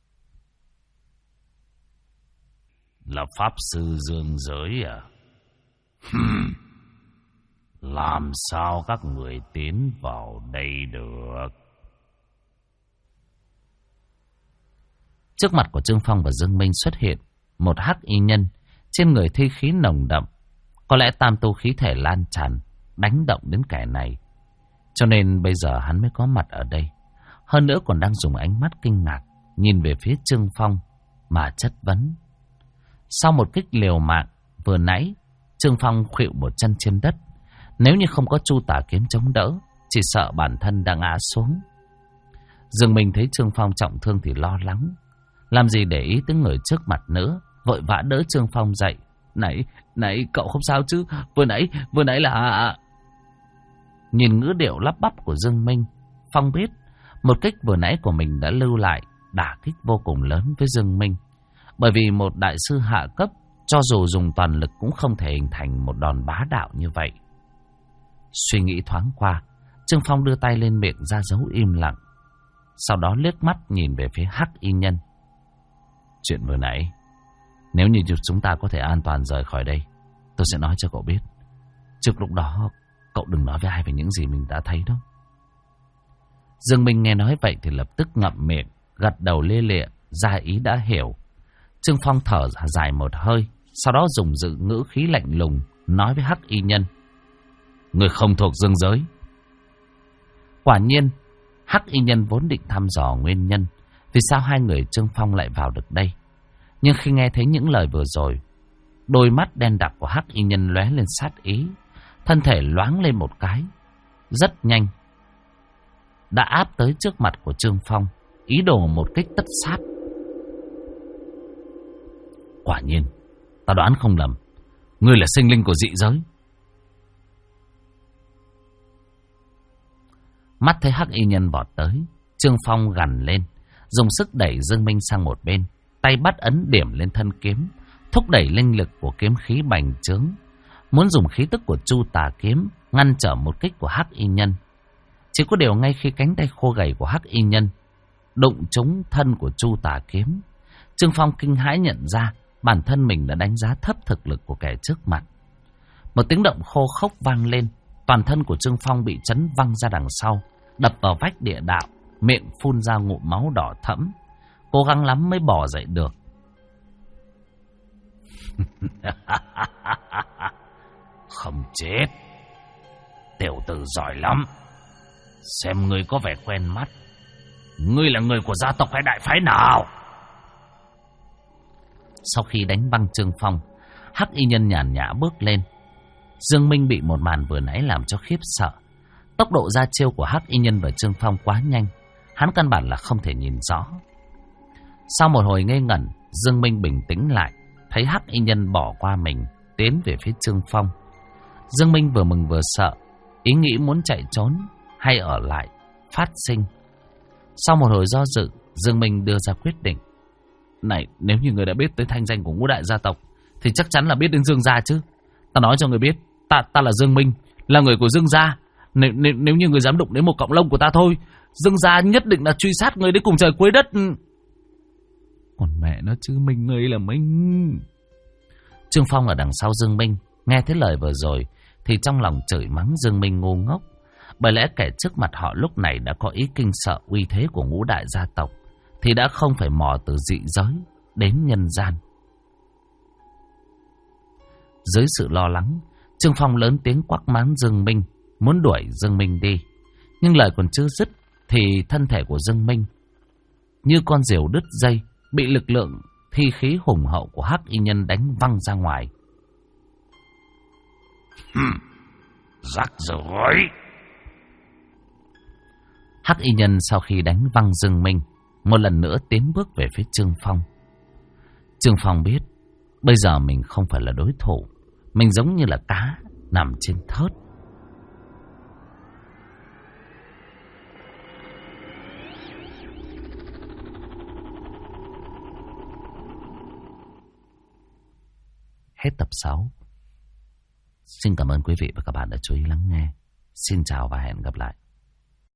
Là pháp sư dương giới à? Làm sao các người tiến vào đây được? Trước mặt của Trương Phong và Dương Minh xuất hiện một hắc y nhân, trên người thi khí nồng đậm. Có lẽ tam tu khí thể lan tràn, đánh động đến kẻ này, cho nên bây giờ hắn mới có mặt ở đây. Hơn nữa còn đang dùng ánh mắt kinh ngạc nhìn về phía Trương Phong mà chất vấn. Sau một kích liều mạng vừa nãy, Trương Phong khuỵu một chân trên đất. Nếu như không có Chu Tả kiếm chống đỡ, chỉ sợ bản thân đã ngã xuống. Dương Minh thấy Trương Phong trọng thương thì lo lắng, làm gì để ý tới người trước mặt nữa, vội vã đỡ Trương Phong dậy. Này, cậu không sao chứ? Vừa nãy là... Nhìn ngữ điệu lắp bắp của Dương Minh, Phong biết một kích vừa nãy của mình đã lưu lại đả kích vô cùng lớn với Dương Minh. Bởi vì một đại sư hạ cấp cho dù dùng toàn lực cũng không thể hình thành một đòn bá đạo như vậy. Suy nghĩ thoáng qua, Trương Phong đưa tay lên miệng ra dấu im lặng. Sau đó liếc mắt nhìn về phía Hắc Y Nhân. Chuyện vừa nãy, nếu như chúng ta có thể an toàn rời khỏi đây, tôi sẽ nói cho cậu biết. Trước lúc đó, cậu đừng nói với ai về những gì mình đã thấy đâu. Dương Minh nghe nói vậy thì lập tức ngậm miệng, gật đầu lia lịa, ra ý đã hiểu. Trương Phong thở dài một hơi, sau đó dùng dự ngữ khí lạnh lùng, nói với Hắc Y Nhân. Người không thuộc dương giới. Quả nhiên, Hắc Y Nhân vốn định thăm dò nguyên nhân vì sao hai người Trương Phong lại vào được đây. Nhưng khi nghe thấy những lời vừa rồi, đôi mắt đen đặc của Hắc Y Nhân lóe lên sát ý, thân thể loáng lên một cái, rất nhanh đã áp tới trước mặt của Trương Phong, ý đồ một kích tất sát. Quả nhiên, ta đoán không lầm, ngươi là sinh linh của dị giới. Mắt thấy Hắc Y Nhân vọt tới, Trương Phong gằn lên, dùng sức đẩy Dương Minh sang một bên, tay bắt ấn điểm lên thân kiếm, thúc đẩy linh lực của kiếm khí bành trướng, muốn dùng khí tức của Chu Tà kiếm ngăn trở một kích của Hắc Y Nhân. Chỉ có điều ngay khi cánh tay khô gầy của Hắc Y Nhân đụng trúng thân của Chu Tà kiếm, Trương Phong kinh hãi nhận ra bản thân mình đã đánh giá thấp thực lực của kẻ trước mặt. Một tiếng động khô khốc vang lên, toàn thân của Trương Phong bị chấn văng ra đằng sau, đập vào vách địa đạo, miệng phun ra ngụm máu đỏ thẫm, cố gắng lắm mới bò dậy được. Không chết, tiểu tử giỏi lắm. Xem ngươi có vẻ quen mắt. Ngươi là người của gia tộc hay đại phái nào? Sau khi đánh băng Trương Phong, Hắc Y Nhân nhàn nhã bước lên. Dương Minh bị một màn vừa nãy làm cho khiếp sợ. Tốc độ ra chiêu của Hắc Y Nhân và Trương Phong quá nhanh, hắn căn bản là không thể nhìn rõ. Sau một hồi ngây ngẩn, Dương Minh bình tĩnh lại, thấy Hắc Y Nhân bỏ qua mình, tiến về phía Trương Phong. Dương Minh vừa mừng vừa sợ, ý nghĩ muốn chạy trốn hay ở lại phát sinh. Sau một hồi do dự, Dương Minh đưa ra quyết định. Này, nếu như người đã biết tới thanh danh của ngũ đại gia tộc thì chắc chắn là biết đến Dương gia chứ. Ta nói cho người biết, ta là Dương Minh, là người của Dương gia. Nếu như người dám đụng đến một cọng lông của ta thôi, Dương gia nhất định là truy sát người đến cùng trời cuối đất. Còn mẹ nó chứ, Minh ơi là Minh. Trương Phong ở đằng sau Dương Minh nghe thấy lời vừa rồi thì trong lòng chửi mắng Dương Minh ngu ngốc. Bởi lẽ kẻ trước mặt họ lúc này đã có ý kinh sợ uy thế của ngũ đại gia tộc, thì đã không phải mò từ dị giới đến nhân gian. Dưới sự lo lắng, Trương Phong lớn tiếng quắc mắng Dương Minh, muốn đuổi Dương Minh đi. Nhưng lời còn chưa dứt thì thân thể của Dương Minh như con diều đứt dây, bị lực lượng thi khí hùng hậu của Hắc Y Nhân đánh văng ra ngoài. Rắc rối. Hắc Y Nhân sau khi đánh văng Dương Minh, một lần nữa tiến bước về phía Trương Phong. Trương Phong biết bây giờ mình không phải là đối thủ, mình giống như là cá nằm trên thớt. Hết tập 6. Xin cảm ơn quý vị và các bạn đã chú ý lắng nghe. Xin chào và hẹn gặp lại.